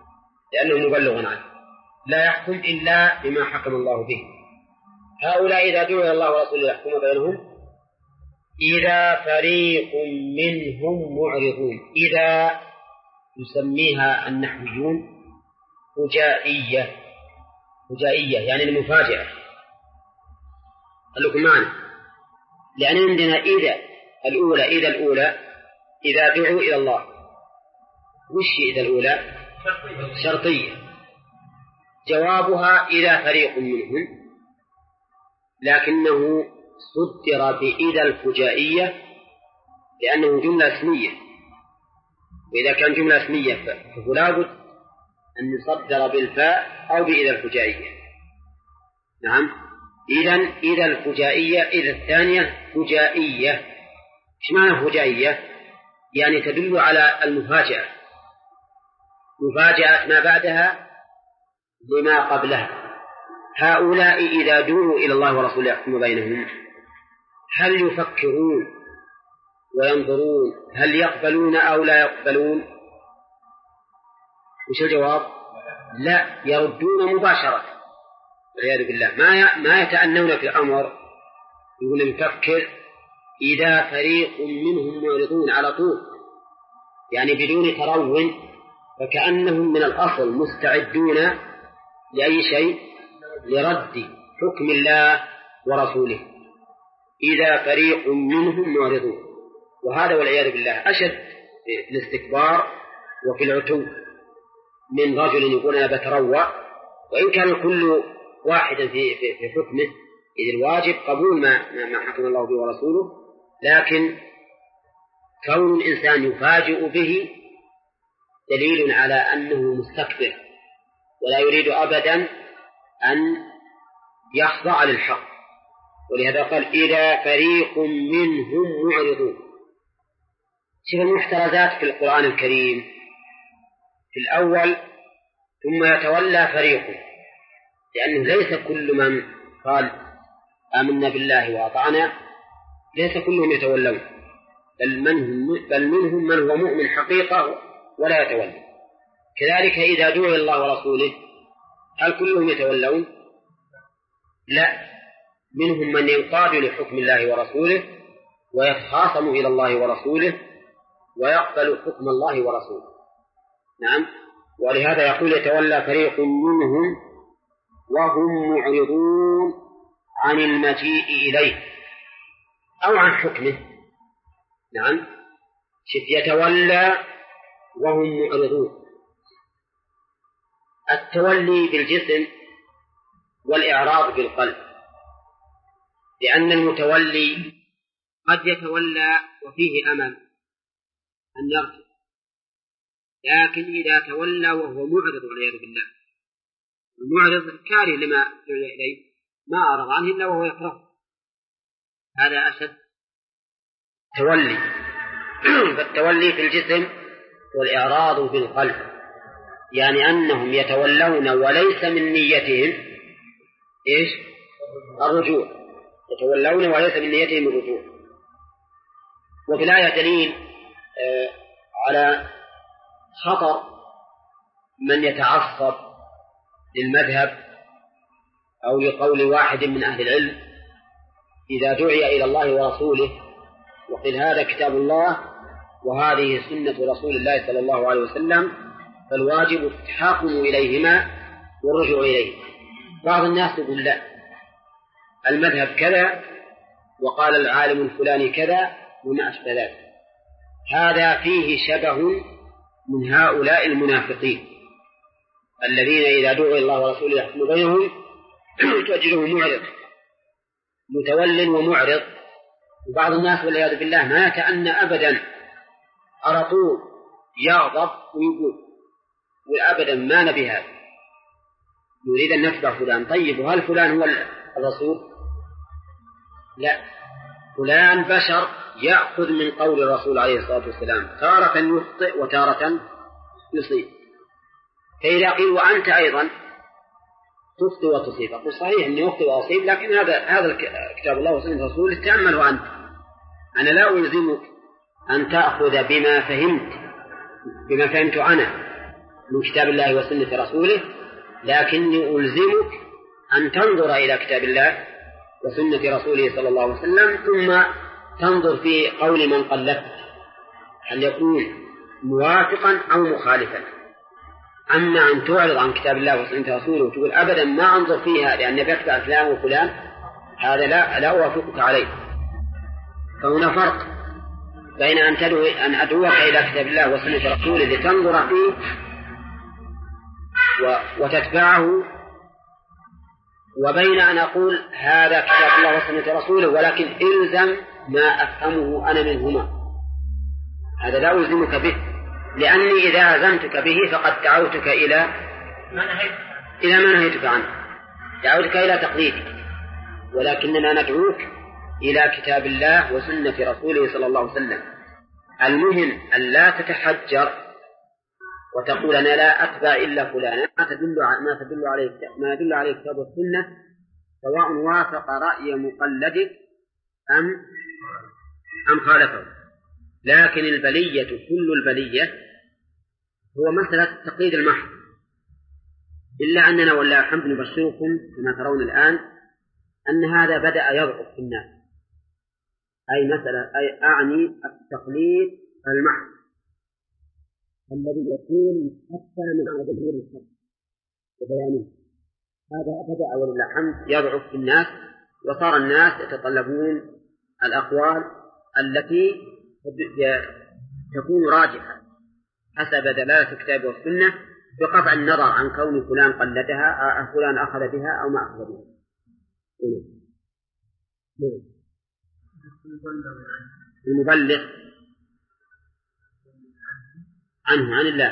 لا يحكم إلا بما حكم الله به. هؤلاء إذا دعوا الله ورسوله يحكم بينهم إذا فريق منهم معرضون. إذا يسميها النحويون فجائية يعني المفاجأة. قال لكم معنا، لأن عندنا إذا الأولى إذا دعوا إلى الله. وش إذا الأولى؟ شرطية. جوابها إذا فريق منهم، لكنه صدر بإذا الفجائية لأنه جملة اسمية، وإذا كان جملة اسمية فلا بد أن يصدر بالفاء أو بإذا الفجائية. نعم، إذا الفجائية، إذا الثانية فجائية. إيش معنى فجائية؟ يعني تدل على المفاجأة، مفاجأة ما بعدها لما قبلها. هؤلاء إذا دعوا إلى الله ورسوله يحكم بينهم هل يفكرون وينظرون هل يقبلون أو لا يقبلون؟ وش الجواب؟ لا، يردون مباشرة والعياذ بالله. ما يتأنون في الأمر، يقول نفكر. إذا فريق منهم معرضون على طول، يعني بدون ترون، فكأنهم من الأصل مستعدون لأي شيء، لرد حكم الله ورسوله. إذا فريق منهم معرضون، وهذا والعياذ بالله أشد في الاستكبار وفي العتو من رجل يقول أنا بتروى، وإن كان كل واحد في حكمه، إذ الواجب قبول ما حكم الله به ورسوله، لكن كون الإنسان يفاجئ به دليل على أنه مستكبر ولا يريد أبدا أن يخضع للحق. ولهذا قال إذا فريق منهم معرضون. شوف المحترزات في القرآن الكريم، في الأول ثم يتولى فريق، لأنه ليس كل من قال آمنا بالله وأطعنا ليس كلهم يتولون، بل منهم من هو مؤمن حقيقة ولا يتولى. كذلك إذا دعي الله ورسوله هل كلهم يتولون؟ لا، منهم من ينقاد لحكم الله ورسوله ويتخاصم إلى الله ورسوله ويقبل حكم الله ورسوله. نعم، ولهذا يقول يتولى فريق منهم وهم معرضون عن المجيء إليه أو عن حكمه. نعم، يتولى وهم معرضون. التولي بالجسم والإعراض بالقلب، لأن المتولي قد يتولى وفيه أمل أن يرجع، لكن إذا تولى وهو معرض والعياذ بالله، المعرض كاره لما دعي إليه، ما أعرض عنه إلا وهو يكره، هذا أشد تولي. فالتولي في الجسم والإعراض بالقلب، يعني أنهم يتولون وليس من نيتهم الرجوع، يتولون وليس من نيتهم الرجوع. وفي الآية دليل على خطر من يتعصب للمذهب أو لقول واحد من أهل العلم إذا دعي إلى الله ورسوله وقل هذا كتاب الله وهذه سنة رسول الله صلى الله عليه وسلم فالواجب التحاكم إليهما والرجوع إليه. بعض الناس يقول لا، المذهب كذا وقال العالم الفلاني كذا وما أشبه ذلك. هذا فيه شبه من هؤلاء المنافقين الذين إذا دعوا الله ورسوله يحكم بينهم تجده معرض متول ومعرض. وبعض الناس والعياذ بالله ما يتأنى أبدا، على طول يغضب ويقول وأبدا ما نبي هذا، نريد أن نتبع فلان. طيب وهل فلان هو الرسول؟ لا، فلان بشر يأخذ من قول الرسول عليه الصلاة والسلام، تارة يخطئ وتارة يصيب. فإذا قيل وأنت أيضا تخطئ وتصيب، أقول صحيح أني أخطئ وأصيب، لكن هذا كتاب الله وسنة رسوله تأمله أنت. أنا لا ألزمك أن تأخذ بما فهمت أنا من كتاب الله وسنة رسوله، لكني ألزمك أن تنظر إلى كتاب الله وسنة رسوله صلى الله عليه وسلم، ثم تنظر في قول من قلدت هل يكون موافقا أو مخالفا. أما أن تعرض عن كتاب الله وسنة رسوله وتقول أبدا ما أنظر فيها لأن بيتبع فلان وفلان، هذا لا أوافقك عليه. فهنا فرق بين أن أدعوك إلى كتاب الله وسنة رسوله لتنظر فيه وتتبعه، وبين أن أقول هذا كتاب الله وسنة رسوله ولكن إلزم ما أفهمه أنا منهما. هذا لا ألزمك به، لأني إذا ألزمتك به فقد دعوتك إلى ما نهيتك عنه، دعوتك إلى تقليدك، ولكننا ندعوك إلى كتاب الله وسنة رسوله صلى الله عليه وسلم. المهم أن لا تتحجر وتقول أنا لا أتبع إلا فلانا، ما يدل عليه الكتاب والسنة، سواء وافق رأي مقلدك أم خالفه. لكن البلية كل البلية هو مسألة التقليد المحض، إلا أننا والله الحمد نبشركم كما ترون الآن أن هذا بدأ يضعف في الناس. أي أعني التقليد المحض الذي يكون حتى من ظهور الحق وبيانه، هذا بدأ ولله الحمد يضعف في الناس، وصار الناس يتطلبون الأقوال التي تكون راجحة حسب دلالة الكتاب والسنة، بقطع النظر عن كون فلان قلدها أو فلان أخذ بها أو ما أخذ بها. المبلغ عنه عن الله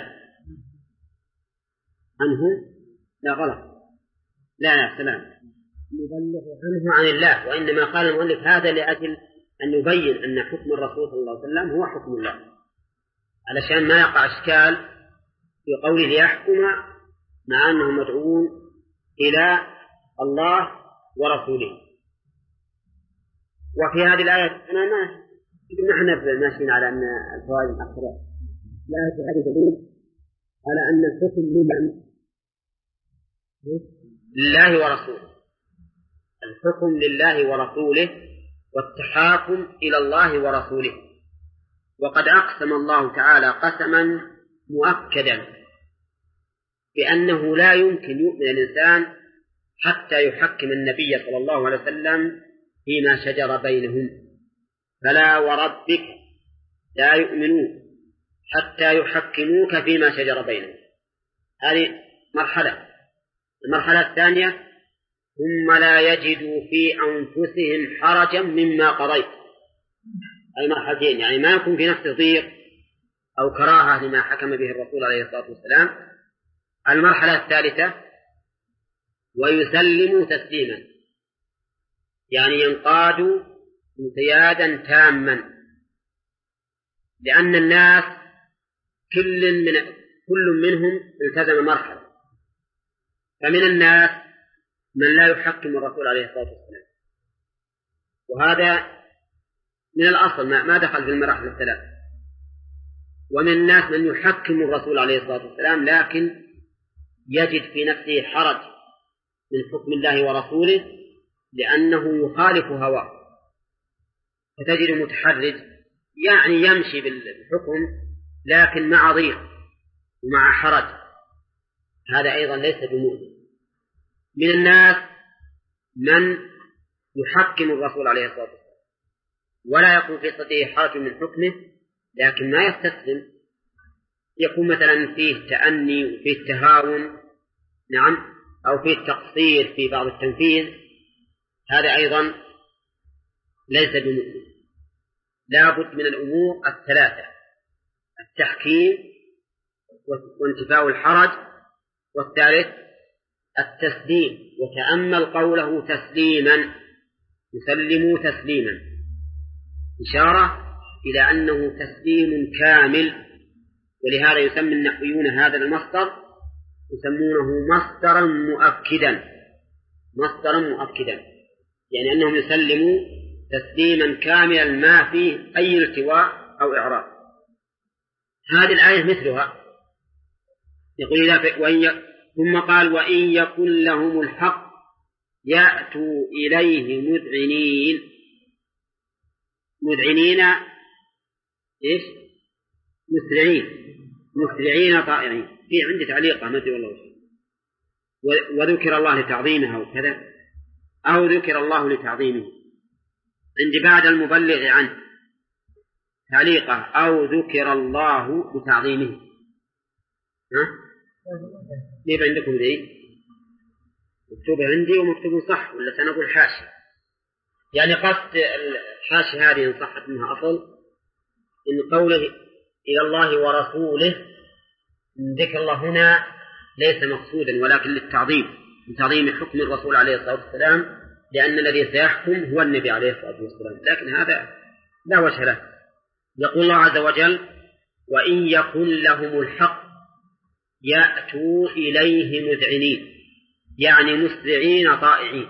عنه لا غلط، لا سلام، المبلغ عنه عن الله. وإنما قال المؤلف هذا لأجل أن يبين أن حكم الرسول صلى الله عليه وسلم هو حكم الله، علشان ما يقع إشكال في قوله يحكم مع أنهم مدعوون إلى الله ورسوله. وفي هذه الآية نحن ماشيين على أن الفوائد الأخرى لا هذه دليل على أن الحكم لله ورسوله، الحكم لله ورسوله والتحاكم إلى الله ورسوله. وقد أقسم الله تعالى قسما مؤكدا بأنه لا يمكن يؤمن الإنسان حتى يحكم النبي صلى الله عليه وسلم فيما شجر بينهم. فلا وربك لا يؤمنون حتى يحكموك فيما شجر بينهم. هذه مرحلة. المرحلة الثانية ثم لا يجدوا في أنفسهم حرجا مما قضيت. أي مرحلتين، يعني ما يكون في نفسه ضيق أو كراهة لما حكم به الرسول عليه الصلاة والسلام. المرحلة الثالثة ويسلموا تسليما، يعني ينقادوا انقيادا تاما، لأن الناس كل منهم التزم مرحلة. فمن الناس من لا يحكم الرسول عليه الصلاة والسلام، وهذا من الأصل ما دخل في المراحل الثلاث. ومن الناس من يحكم الرسول عليه الصلاة والسلام لكن يجد في نفسه حرج من حكم الله ورسوله لأنه يخالف هواه، فتجد متحرج، يعني يمشي بالحكم لكن مع ضيق، ومع حرج، هذا أيضا ليس بمؤمن. من الناس من يحكم الرسول عليه الصلاة والسلام ولا يكون في صدره حرج من حكمه، لكن ما يستسلم، يكون مثلا فيه تأني وفيه تهاون، نعم، أو فيه تقصير في بعض التنفيذ، هذا أيضا ليس بمؤمن. لا بد من الأمور الثلاثة: التحكيم وانتفاء الحرج، والثالث التسليم. وتأمل قوله تسليما، يسلموا تسليما، إشارة إلى أنه تسليم كامل. ولهذا يسمي النحويون هذا المصدر يسمونه مصدرا مؤكدا، مصدرا مؤكدا، يعني أنهم يسلموا تسليما كاملا ما فيه أي التواء أو إعراب. هذه الآية مثلها، يقول ثم قال وإن يكن لهم الحق يأتوا إليه مذعنين. مذعنين إيش؟ مسرعين طائعين. في عندي تعليقة ما أدري والله، وذكر الله لتعظيمها وكذا، أو ذكر الله لتعظيمه. عندي بعد المبلغ عنه تعليقة أو ذكر الله لتعظيمه. كيف عندكم ذي؟ مكتوب عندي ومكتوب صح ولا سنقول حاشي؟ يعني قصد الحاشي هذه إن صحت منها أصل إن قوله إلى الله ورسوله، ذكر الله هنا ليس مقصودا ولكن للتعظيم، لتعظيم حكم الرسول عليه الصلاة والسلام، لأن الذي سيحكم هو النبي عليه الصلاة والسلام، لكن هذا لا وجه له. يقول الله عز وجل وإن يكن لهم الحق يأتوا إليه مذعنين، يعني مسرعين طائعين.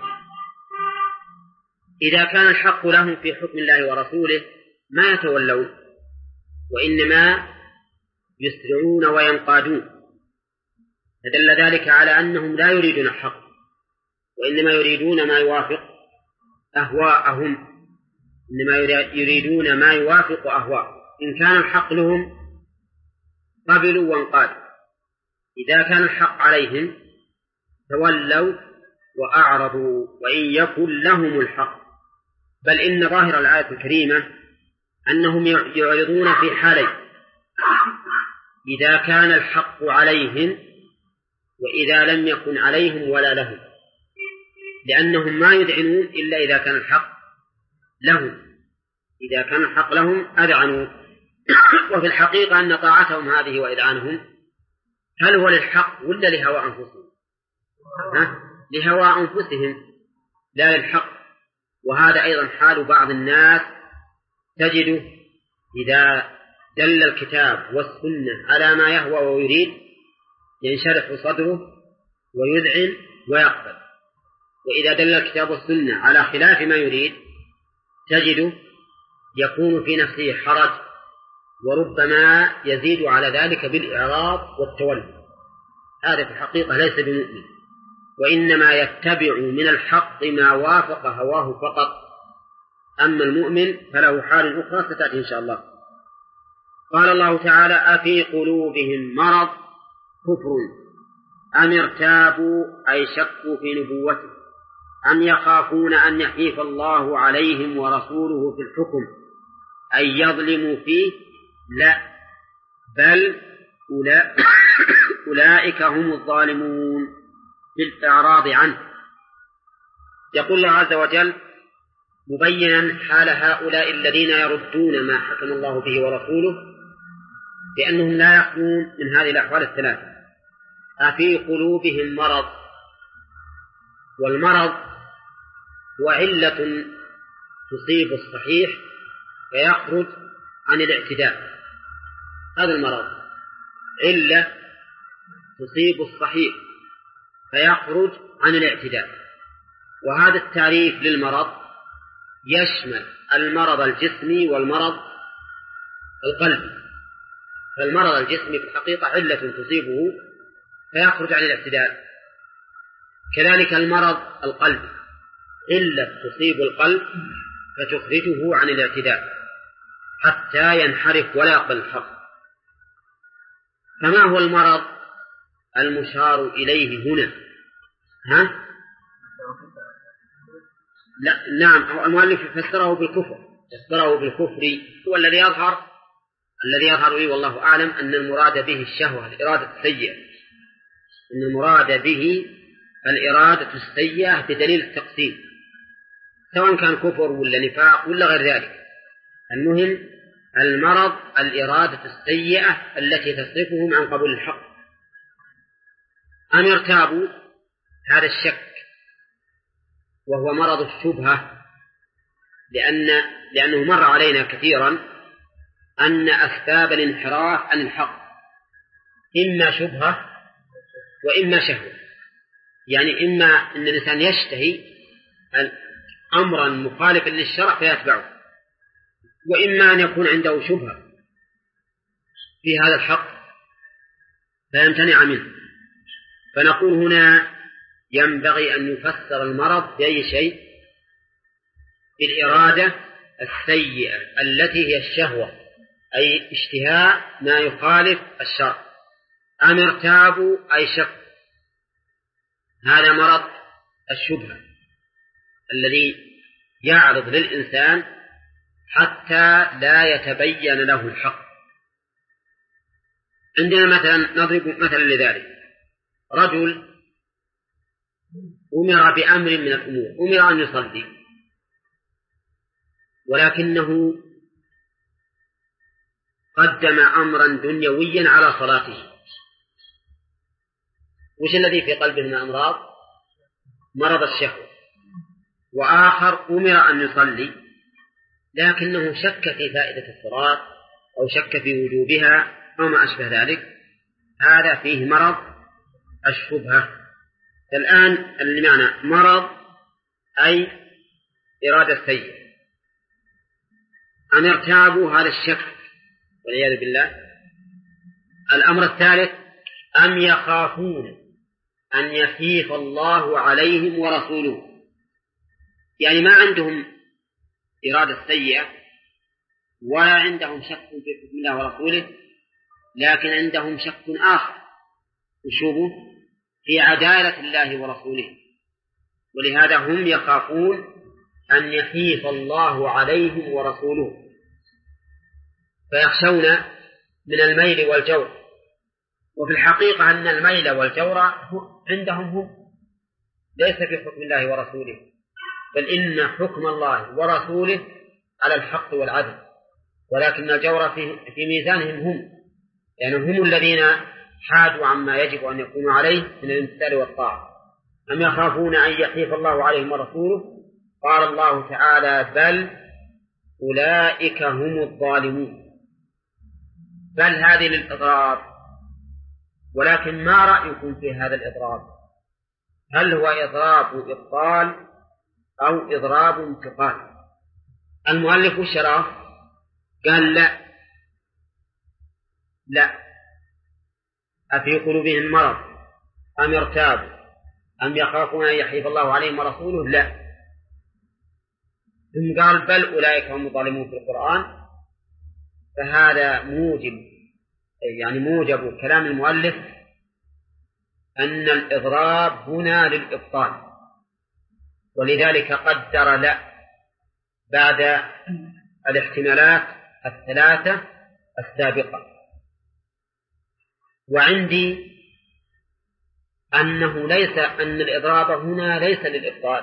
إذا كان الحق لهم في حكم الله ورسوله ما يتولون، وإنما يسرعون وينقادون، فدل ذلك على أنهم لا يريدون الحق، وإنما يريدون ما يوافق أهواءهم، إنما يريدون ما يوافق أهواءهم. إن كان الحق لهم قبلوا وانقادوا، إذا كان الحق عليهم تولوا وأعرضوا. وإن يكن لهم الحق، بل إن ظاهر الآية الكريمة أنهم يعرضون في حالين: إذا كان الحق عليهم، وإذا لم يكن عليهم ولا لهم، لأنهم ما يذعنون إلا إذا كان الحق لهم. إذا كان الحق لهم أذعنوا. وفي الحقيقة أن طاعتهم هذه وإذعانهم هل هو للحق ولا لهوى أنفسهم؟ لهوى أنفسهم لا للحق. وهذا أيضا حال بعض الناس، تجده إذا دل الكتاب والسنة على ما يهوى ويريد ينشرح صدره ويذعن ويقبل، وإذا دل الكتاب والسنة على خلاف ما يريد تجده يكون في نفسه حرج، وربما يزيد على ذلك بالإعراض والتولي. هذا في الحقيقة ليس بمؤمن، وإنما يتبع من الحق ما وافق هواه فقط. أما المؤمن فله حال أخرى ستأتي إن شاء الله. قال الله تعالى أفي قلوبهم مرض كفر أم ارتابوا أي شكوا في نبوته أم يخافون أن يحيف الله عليهم ورسوله في الحكم أن يظلموا فيه؟ لا، بل أولئك هم الظالمون بالإعراض عنه. يقول الله عز وجل مبينا حال هؤلاء الذين يردون ما حكم الله به ورسوله بأنهم لا يخلون من هذه الأحوال الثلاثة: أفي قلوبهم مرض، والمرض هو علة تصيب الصحيح فيخرج عن الاعتدال. هذا المرض علة تصيب الصحيح فيخرج عن الاعتدال. وهذا التعريف للمرض يشمل المرض الجسمي والمرض القلبي. فالمرض الجسمي في الحقيقة علة تصيبه فيخرج عن الاعتدال، كذلك المرض القلبي علة تصيب القلب فتخرجه عن الاعتدال حتى ينحرف ولا يقبل الحق. فما هو المرض المشار إليه هنا؟ ها؟ لا نعم، المؤلف فسره بالكفر، هو الذي يظهر لي والله أعلم أن المراد به الشهوة، الإرادة السيئة، أن المراد به الإرادة السيئة بدليل التقسيم، سواء كان كفر ولا نفاق ولا غير ذلك. المهم المرض الإرادة السيئة التي تصرفهم عن قبول الحق. أم يرتابوا، هذا الشك، وهو مرض الشبهة، لأنه مر علينا كثيرا أن أسباب الانحراف عن الحق إما شبهة وإما شهوة، يعني إما أن الإنسان يشتهي أمرا مخالفا للشرع فيتبعه، وإما أن يكون عنده شبهة في هذا الحق فيمتنع منه. فنقول هنا ينبغي أن يفسر المرض بأي شيء؟ بالإرادة السيئة التي هي الشهوة، أي اشتهاء ما يخالف الشرع. أم ارتابوا أي شك، هذا مرض الشبهة الذي يعرض للإنسان حتى لا يتبين له الحق. عندنا مثلا، نضرب مثلا لذلك، رجل أمر بأمر من الأمور، أمر أن يصلي، ولكنه قدم أمرا دنيويا على صلاته. وش الذي في قلبه من أمراض؟ مرض الشهوة. وآخر أمر أن يصلي لكنه شك في فائدة الصلاة أو شك في وجوبها أو ما أشبه ذلك، هذا فيه مرض الشبهة. الآن المعنى مرض أي إرادة سيئة. أن يرتابوا، هذا الشك والعياذ بالله. الأمر الثالث أم يخافون أن يخيف الله عليهم ورسوله، يعني ما عندهم إرادة سيئة ولا عندهم شك في حكم الله ورسوله، لكن عندهم شك آخر يشوبه في عدالة الله ورسوله، ولهذا هم يخافون أن يخيف الله عليهم ورسوله، فيخشون من الميل والجور. وفي الحقيقة أن الميل والجور عندهم هم، ليس في حكم الله ورسوله، بل إن حكم الله ورسوله على الحق والعدل، ولكن الجور في ميزانهم هم، يعني هم الذين حادوا عما يجب أن يكونوا عليه من الامتثال والطاعة. أم يخافون أن يخيف الله عليهم ورسوله؟ قال الله تعالى بل أولئك هم الظالمون. بل هذه للإضراب، ولكن ما رأيكم في هذا الإضراب؟ هل هو إضراب إبطال أو إضراب انتقال؟ المؤلف الشرح قال لا، أفي قلوبهم مرض أم ارتابوا أم يخافون أن يحيف الله عليهم ورسوله؟ لا. ثم قال بل أولئك هم الظالمون في القرآن. فهذا موجب كلام المؤلف أن الإضراب هنا للإبطال، ولذلك قدر لا بعد الاحتمالات الثلاثة السابقة. وعندي أن الإضراب هنا ليس للإبطال،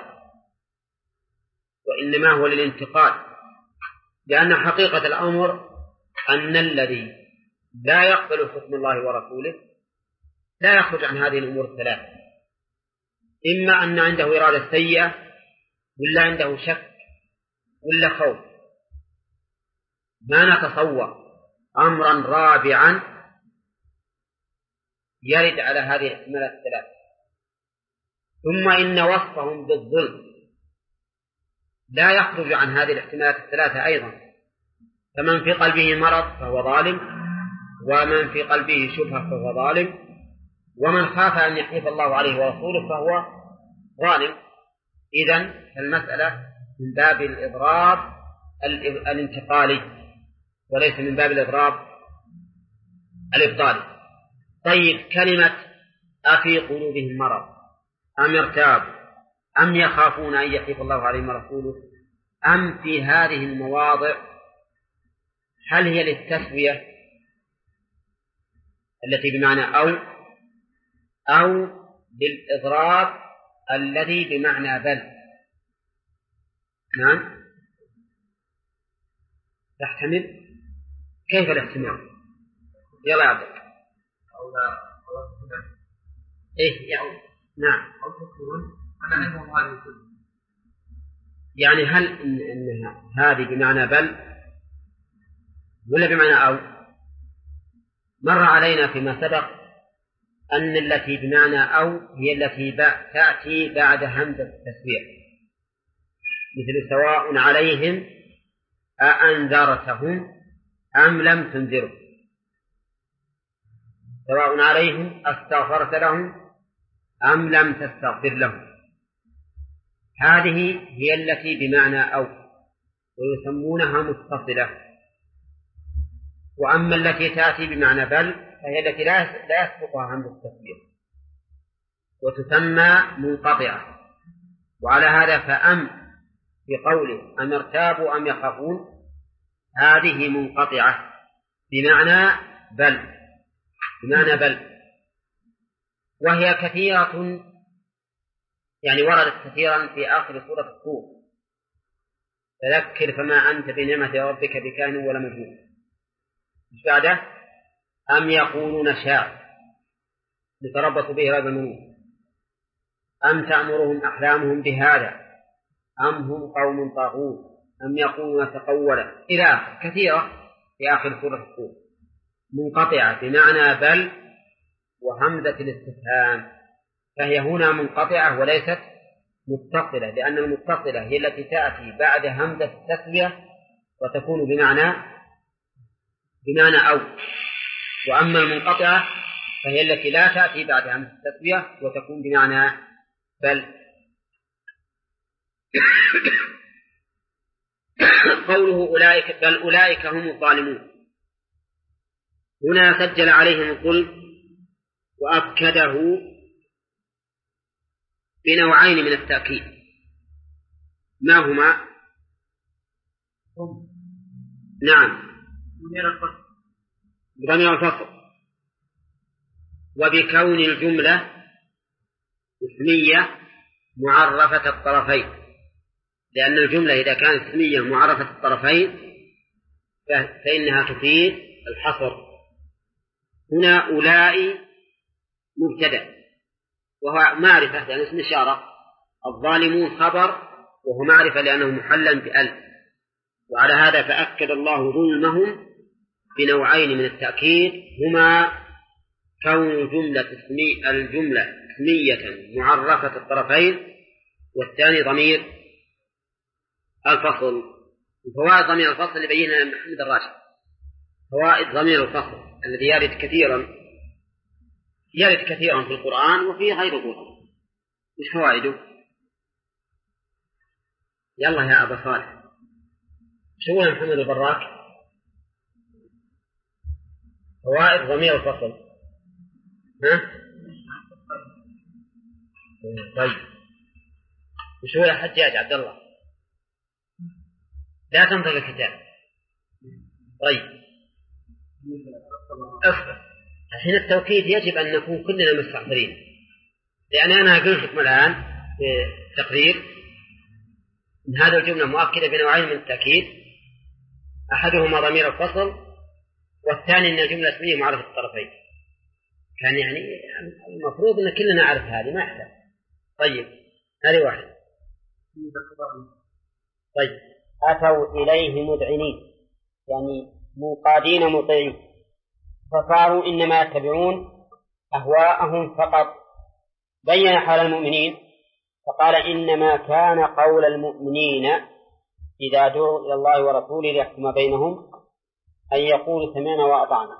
وإنما هو للانتقال، لأن حقيقة الأمر أن الذي لا يقبل حكم الله ورسوله لا يخرج عن هذه الأمور الثلاثة، إما أن عنده إرادة سيئة، ولا عنده شك، ولا خوف. ما نتصور أمرا رابعا يرد على هذه الاحتمالات الثلاثة. ثم إن وصفهم بالظلم لا يخرج عن هذه الاحتمالات الثلاثة أيضا، فمن في قلبه مرض فهو ظالم، ومن في قلبه شبهة فهو ظالم، ومن خاف أن يحيف الله عليه ورسوله فهو ظالم. إذن المسألة من باب الإضراب الانتقالي وليس من باب الإضراب الإبطالي. طيب كلمة أفي قلوبهم مرض أم ارتابوا أم يخافون أن يحيف الله عليهم ورسوله أم في هذه المواضع هل هي للتسوية التي بمعنى أو للإضراب الذي بمعنى بل؟ نعم تحتمل. كيف الاحتمال؟ يلا يا عبد إيه يعني نعم يعني هل إن هذه بمعنى بل ولا بمعنى أو؟ مر علينا فيما سبق أن التي بمعنى أو هي التي تأتي بعد همزة التسوية، مثل سواء عليهم أأنذرتهم أم لم تنذرهم، سواء عليهم أستغفرت لهم أم لم تستغفر لهم. هذه هي التي بمعنى أو ويسمونها متصلة. وأما التي تأتي بمعنى بل فهي التي لا يسبقها همزة التسوية وتسمى منقطعة. وعلى هذا فأم في قوله أم ارتابوا أم يخافون هذه منقطعة بمعنى بل وهي كثيرة يعني وردت كثيرا في آخر سورة الطور فذكر فما أنت بنعمة ربك بكاهن ولا مجنون. مش بعده أم يقولون شاعر نتربص به ريب المنون أم تأمرهم أحلامهم بهذا أم هم قوم طاغون أم يقولون تقولا إلى كثيرة في آخر سورة الطور منقطعة بمعنى بل وهمزة الاستفهام، فهي هنا منقطعة وليست متصلة، لأن المتصلة هي التي تأتي بعد همزة التسوية وتكون بمعنى أو، وأما المنقطعة فهي التي لا تأتي بعد همزة التسوية وتكون بمعنى بل. قوله أولئك بل أولئك هم الظالمون هنا سجل عليهم الظلم وأكده بنوعين من التأكيد. ما هما؟ نعم ضمير الفصل وبكون الجملة اسمية معرفة الطرفين، لأن الجملة إذا كانت اسمية معرفة الطرفين فإنها تفيد الحصر. هنا أولئك مبتدأ وهو معرفة لأنه اسم إشارة، الظالمون خبر وهو معرفة لأنه محلل بأل. وعلى هذا فأكد الله ظلمهم بنوعين من التأكيد هما كون الجملة اسمية معرفة الطرفين، والثاني ضمير الفصل. فوائد ضمير الفصل اللي بينها محمد الراشد، فوائد ضمير الفصل الذي يرد كثيرا في القرآن وفي غير القرآن. مش فوائده؟ يلا يا أبا صالح شو يا محمد البراك؟ فوائد ضمير الفصل ها؟ طيب وشو يا حجاج عبد الله؟ لا تنطق الكتاب. طيب أصبر الحين التوكيد يجب أن نكون كلنا مستحضرين، لأن أنا قلت لكم الآن في تقرير أن هذه الجملة مؤكدة بنوعين من التأكيد، أحدهما ضمير الفصل والثاني أن الجملة اسمية معرفة الطرفين. كان يعني المفروض أن كلنا نعرف هذه ما يحتاج. طيب هذه واحدة. طيب أتوا إليه مذعنين يعني منقادين مطيعين فصاروا إنما يتبعون أهواءهم فقط. بين حال المؤمنين فقال إنما كان قول المؤمنين إذا دعوا إلى الله ورسوله ليحكم بينهم أن يقولوا سمعنا وأطعنا.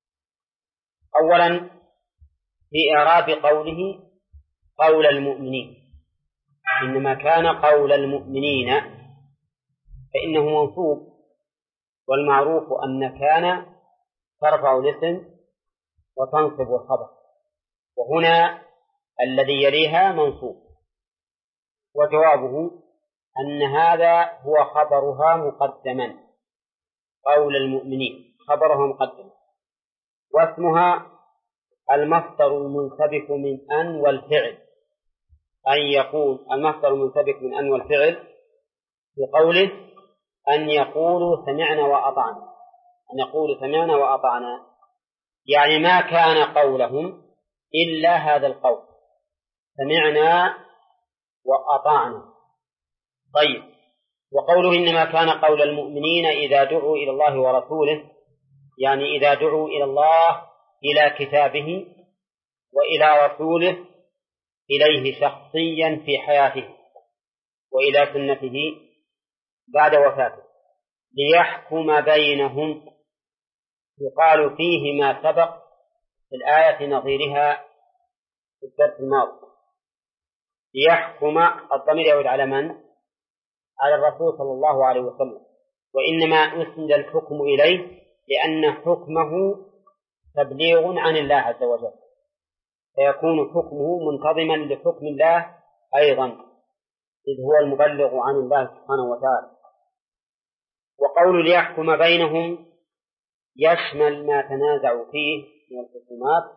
أولا في إعراب قوله قول المؤمنين، إنما كان قول المؤمنين فإنه منصوب، والمعروف أن كان ترفع الاسم وتنصب الخبر، وهنا الذي يليها منصوب، وجوابه أن هذا هو خبرها مقدما، قول المؤمنين خبرها مقدما، واسمها المصدر المنسبك من أن والفعل، أن يقول المصدر المنسبك من أن والفعل بقوله أن يقولوا سمعنا وأطعنا، أن يقولوا سمعنا وأطعنا، يعني ما كان قولهم إلا هذا القول سمعنا وأطعنا. طيب، وقوله إنما كان قول المؤمنين إذا دعوا إلى الله ورسوله، يعني إذا دعوا إلى الله إلى كتابه وإلى رسوله إليه شخصيا في حياته وإلى سنته بعد وفاته ليحكم بينهم، يقال فيه ما سبق في الآية نظيرها في الدرس الماضي. ليحكم الضمير يعود على من؟ على الرسول صلى الله عليه وسلم، وإنما أسند الحكم إليه لأن حكمه تبليغ عن الله عز وجل، فيكون حكمه منتظما لحكم الله أيضا، إذ هو المبلغ عن الله سبحانه وتعالى. وقول ليحكم بينهم يشمل ما تنازعوا فيه من الخصومات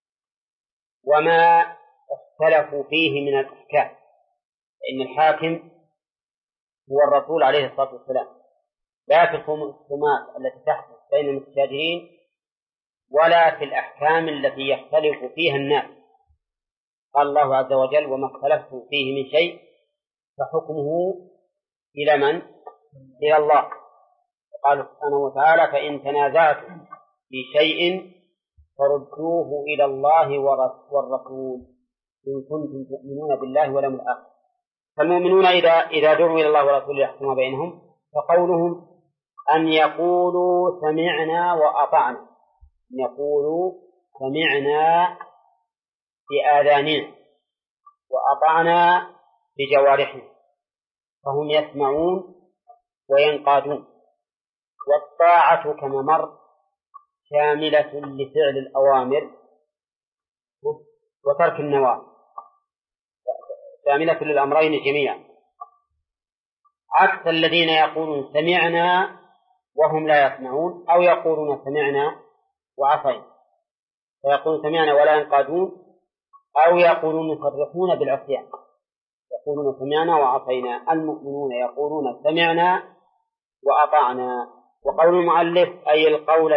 وما اختلفوا فيه من الأحكام، فإن الحاكم هو الرسول عليه الصلاة والسلام، لا في الخصومات التي تحدث بين المتشاجرين ولا في الأحكام التي يختلف فيها الناس. قال الله عز وجل وما اختلفتم فيه من شيء فحكمه إلى من؟ إلى الله. قال سبحانه وتعالى فإن تنازعتم في شيء فردوه إلى الله والرسول إن كنتم تؤمنون بالله واليوم الآخر. فالمؤمنون إذا دعوا إلى الله ورسوله يحكم بينهم فقولهم أن يقولوا سمعنا وأطعنا، أن يقولوا سمعنا بآذاننا وأطعنا بجوارحنا، فهم يسمعون وينقادون. والطاعة كما مر شاملة لفعل الأوامر وترك النواهي، شاملة للأمرين جميعا، عكس الذين يقولون سمعنا وهم لا يسمعون، أو يقولون سمعنا وعصينا، فيقولون سمعنا ولا ينقادون، أو يقولون يصرحون بالعصيان، يقولون سمعنا وعصينا. المؤمنون يقولون سمعنا وأطعنا. وقول المؤلف أي القول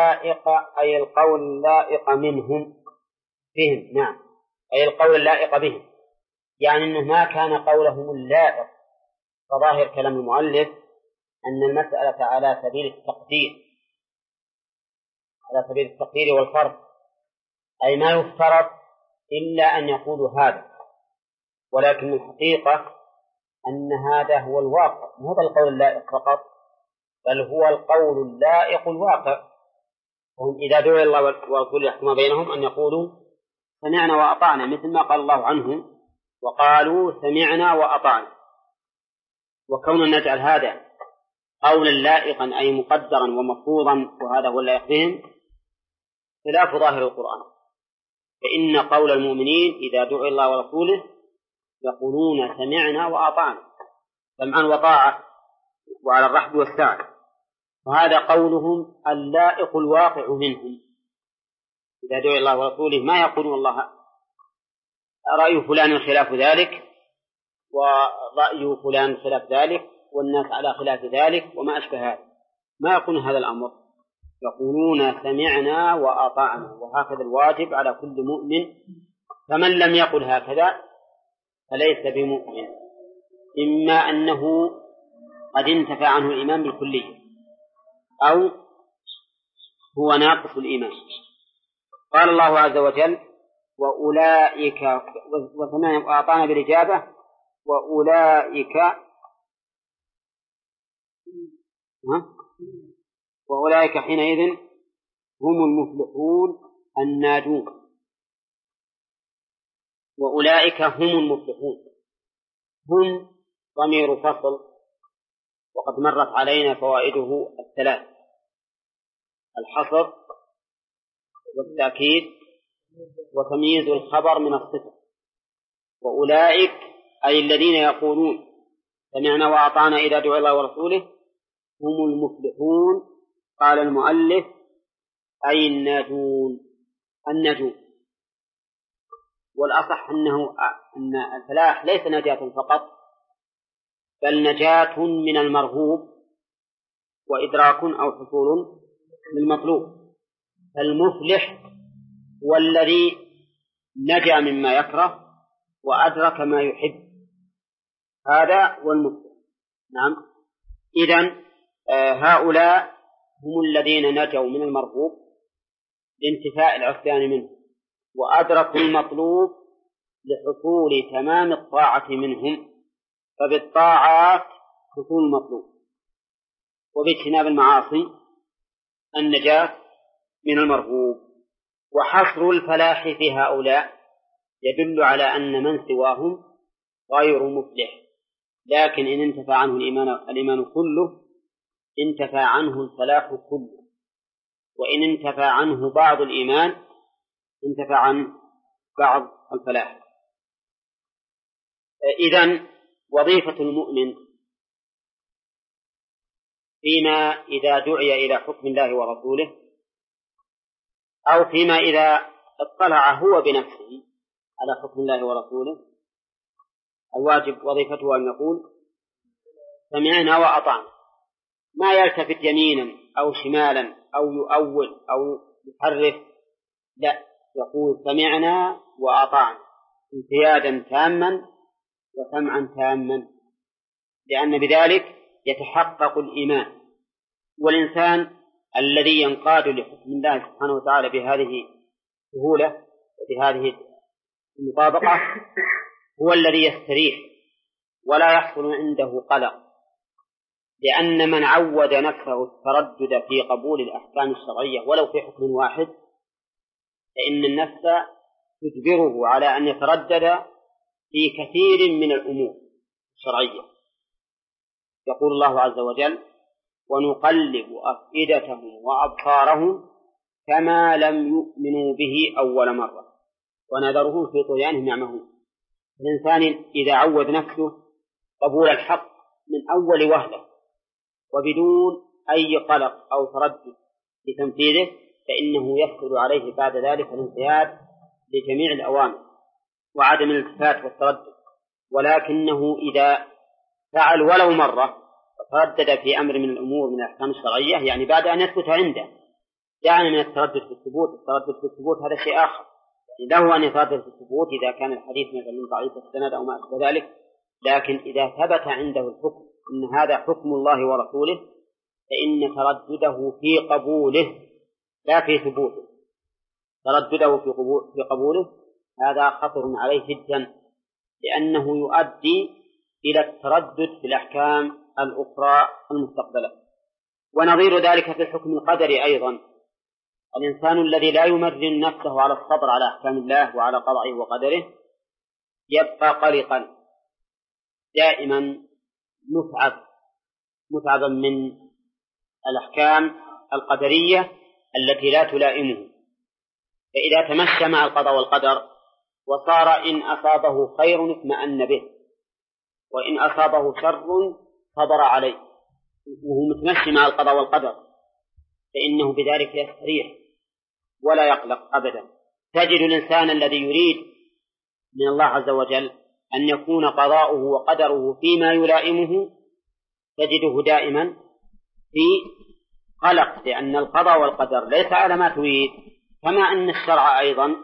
اللائق منهم بهم، نعم، أي القول اللائق بهم، يعني أنه ما كان قولهم اللائق. فظاهر كلام المؤلف أن المسألة على سبيل التقدير والفرض، أي ما يفترض إلا أن يقولوا هذا، ولكن الحقيقة أن هذا هو الواقع، مو هذا القول اللائق فقط، بل هو القول اللائق الواقع. وهم إذا دعوا الله ورسوله يحكم بينهم أن يقولوا سمعنا وأطعنا، مثل ما قال الله عنهم وقالوا سمعنا وأطعنا. وكون نجعل هذا قولا لائقا أي مقدرا ومفروضا وهذا هو اللائق بهم خلاف ظاهر القرآن، فإن قول المؤمنين إذا دعوا الله ورسوله يقولون سمعنا وأطعنا سمعا وطاعة وعلى الرحب والسعة، وهذا قولهم اللائق الواقع منهم. إذا دعوا الله ورسوله ما يقولون الله رأي فلان خلاف ذلك ورأي فلان خلاف ذلك والناس على خلاف ذلك وما أشبه هذا، ما يقولون هذا الأمر، يقولون سمعنا وأطعنا، وهكذا الواجب على كل مؤمن، فمن لم يقل هكذا فليس بمؤمن، إما أنه قد انتفى عنه الإيمان بالكلية أو هو ناقص الإيمان. قال الله عز وجل وأولئك وسمعنا وأطعنا بالإجابة وأولئك حينئذ هم المفلحون الناجون. وأولئك هم المفلحون، هم ضمير فصل، وقد مرت علينا فوائده الثلاث: الحصر والتأكيد وتمييز الخبر من الصفة. وأولئك أي الذين يقولون سمعنا وأطعنا إذا دعا الله ورسوله هم المفلحون. قال المؤلف أي الناجون. والأصح أن الفلاح ليس نجاة فقط، بل نجاة من المرهوب وإدراك أو حصول للمطلوب. فالمفلح هو الذي نجا مما يكره وأدرك ما يحب، هذا هو المفلح. نعم. إذن هؤلاء هم الذين نجوا من المرغوب لانتفاء العصيان منه، وأدركوا المطلوب لحصول تمام الطاعة منهم، فبالطاعات حصول المطلوب، وباجتناب المعاصي النجاة من المرغوب. وحصر الفلاح في هؤلاء يدل على أن من سواهم غير مفلح، لكن إن انتفى عنه الإيمان كله انتفى عنه الفلاح كله، وإن انتفى عنه بعض الإيمان انتفى عن بعض الفلاح. إذن وظيفة المؤمن فيما إذا دعي إلى حكم الله ورسوله، أو فيما إذا اطلع هو بنفسه على حكم الله ورسوله، الواجب وظيفته أن يقول سمعنا وأطعنا، ما يلتفت يمينا أو شمالا أو يؤول أو يحرف، لا، يقول سمعنا وأطعنا انقيادا تاما وسمعا تاما، لأن بذلك يتحقق الإيمان. والإنسان الذي ينقاد لحكم الله سبحانه وتعالى بهذه السهولة وبهذه المطابقة هو الذي يستريح ولا يحصل عنده قلق، لأن من عود نفسه التردد في قبول الأحكام الشرعية ولو في حكم واحد فإن النفس تجبره على أن يتردد في كثير من الأمور الشرعية. يقول الله عز وجل ونقلب أفئدتهم وأبصارهم كما لم يؤمنوا به أول مرة ونذرهم في طغيانهم يعمهون. الإنسان إذا عود نفسه قبول الحق من أول وهلة وبدون أي قلق أو تردد في تنفيذه فإنه يسهل عليه بعد ذلك الانقياد لجميع الأوامر وعدم الالتفات والتردد. ولكنه إذا فعل ولو مرة وتردد في أمر من الأمور من الأحكام الشرعية، يعني بعد أن يثبت عنده، يعني من التردد في الثبوت، التردد في الثبوت هذا شيء آخر، يعني له أن يتردد في الثبوت إذا كان الحديث مثلا ضعيف السند أو ما أشبه ذلك، لكن إذا ثبت عنده الحكم أن هذا حكم الله ورسوله فإن تردده في قبوله لا في ثبوته، تردده في قبوله هذا خطر عليه جدا، لأنه يؤدي إلى التردد في الأحكام الأخرى المستقبلة. ونظير ذلك في الحكم القدري أيضا، الإنسان الذي لا يمرن نفسه على الصبر على أحكام الله وعلى قضائه وقدره يبقى قلقا دائما متعبا من الأحكام القدرية التي لا تلائمه. فإذا تمشى مع القضاء والقدر وصار إن أصابه خير اطمأن به وإن أصابه شر صبر عليه وهو متمشي مع القضاء والقدر فإنه بذلك يستريح ولا يقلق أبدا. تجد الإنسان الذي يريد من الله عز وجل أن يكون قضاؤه وقدره فيما يلائمه تجده دائما في قلق، لأن القضاء والقدر ليس على ما تريد، كما أن الشرع أيضا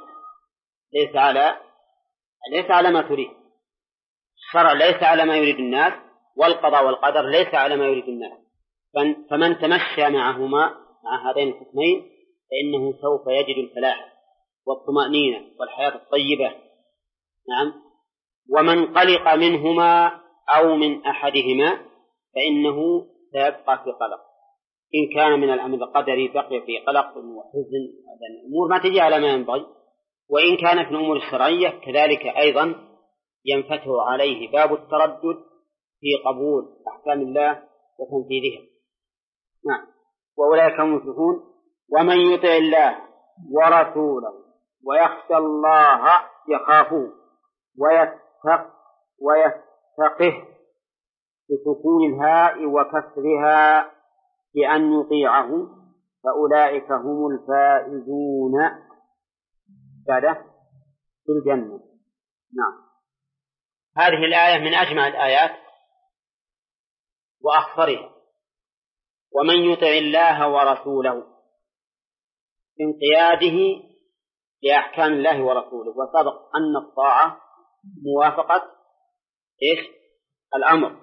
ليس على ما تريد. الشرع ليس على ما يريد الناس، والقضاء والقدر ليس على ما يريد الناس. فمن تمشى معهما مع هذين الحكمين فإنه سوف يجد الفلاح والطمأنينة والحياة الطيبة. نعم. ومن قلق منهما أو من أحدهما فإنه سيبقى في قلق، إن كان من الأمر القدري بقي في قلق وحزن، الأمور ما تجي على ما ينبغي، وإن كان في الأمور الشرعية كذلك أيضا ينفتح عليه باب التردد في قبول أحكام الله وتنفيذها. نعم. وأولئك هم المفلحون. ومن يطع الله ورسوله ويخشى الله يخافه ويتقه بسكون الهاء وكسرها بأن يطيعه فأولئك هم الفائزون بعده في الجنة. نعم. هذه الآية من أجمع الآيات وأخطرها. ومن يطع الله ورسوله انقياده لأحكام الله ورسوله. وسبق أن الطاعة موافقة الأمر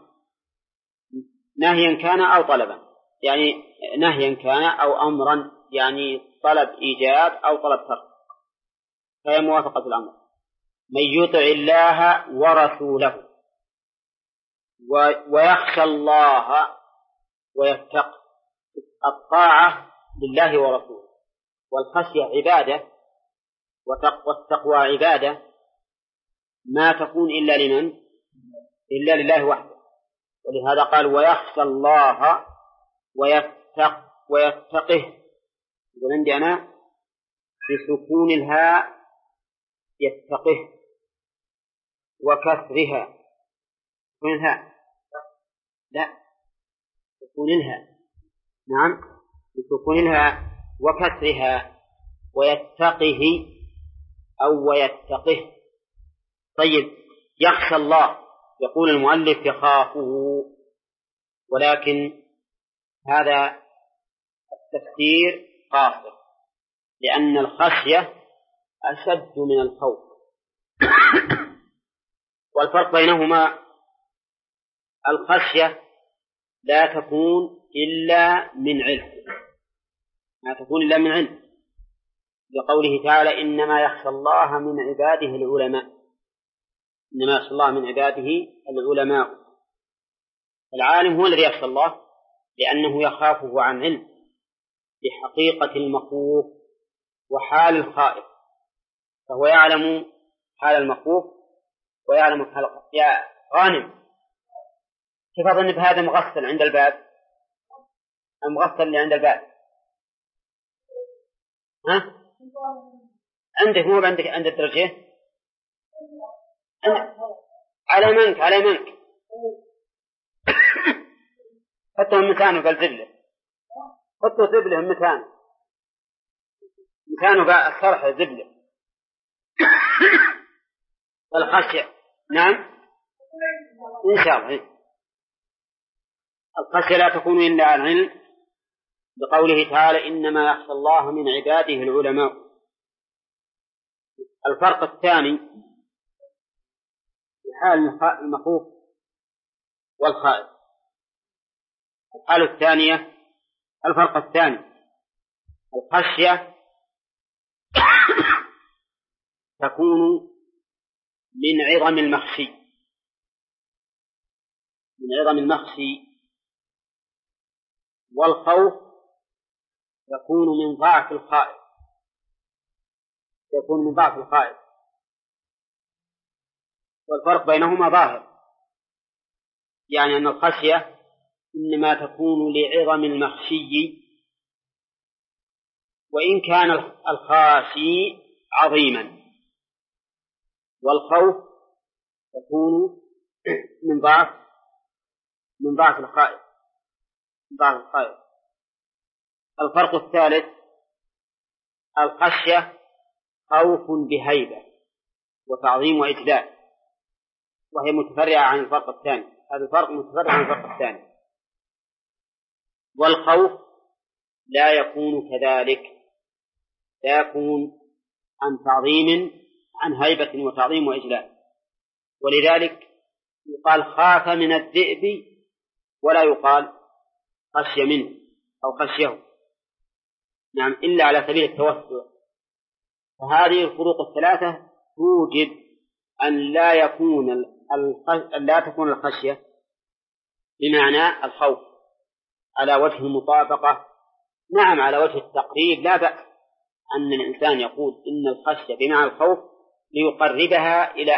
نهيا كان أو طلبا، يعني نهيا كان أو أمرا، يعني طلب إيجاب أو طلب ترك، فهي موافقة الأمر. من يطع الله ورسوله ويخشى الله ويتقى. الطاعة لله ورسوله، والخشية عبادة، والتقوى عبادة ما تكون إلا لمن؟ إلا لله وحده. ولهذا قال ويخشى الله ويتقه. وعندي أنا بسكون الهاء يتقه وكسرها. سكون الهاء لا سكون الهاء. نعم بسكون الهاء وكسرها ويتقه أو ويتقه. طيب يخشى الله، يقول المؤلف يخافه، ولكن هذا التفسير قاصر، لأن الخشية أشد من الخوف. والفرق بينهما الخشية لا تكون إلا من علم، لا تكون إلا من علم، لقوله تعالى إنما يخشى الله من عباده العلماء. إنما يخشى الله من عباده العلماء. العالم هو الذي يخشى الله لأنه يخافه عن علم بحقيقة المخوف وحال الخائف، فهو يعلم حال المخوف ويعلم حال الخائف. يا غانم كيف أظن بهذا مغسل عند الباب؟ المغسل اللي عند الباب ها؟ عندك مو عندك عند الدرجة؟ على منك على منك حطه مكانه بالزبلة، حطه زبلة مكانه بقى الصرح زبلة. الخشية نعم إن شاء الله. الخشية لا تكون إلا عن علم، بقوله تعالى إنما يخشى الله من عباده العلماء. الفرق الثاني في حال المخوف والخائف. الحالة الثانية الفرق الثاني الخشية تكون من عظم المخشي، من عظم المخشي، والخوف يكون من ضعف الخائف، يكون من ضعف الخائف. والفرق بينهما ظاهر، يعني أن الخشية إنما تكون لعظم المخشي وإن كان الخاشي عظيما، والخوف يكون من ضعف الخائف، ضعف الخائف. الفرق الثالث الخشية خوف بهيبة وتعظيم وإجلال، وهي متفرعة عن الفرق الثاني. هذا الفرق متفرع عن الفرق الثاني. والخوف لا يكون كذلك، لا يكون عن تعظيم، عن هيبة وتعظيم وإجلال. ولذلك يقال خاف من الذئب ولا يقال خشي منه أو خشيه، نعم، إلا على سبيل التوسع. فهذه الفروق الثلاثة توجب أن لا تكون الخشية بمعنى الخوف على وجه المطابقة، نعم على وجه التقريب لا بأس أن الإنسان يقول إن الخشية بمعنى الخوف ليقربها إلى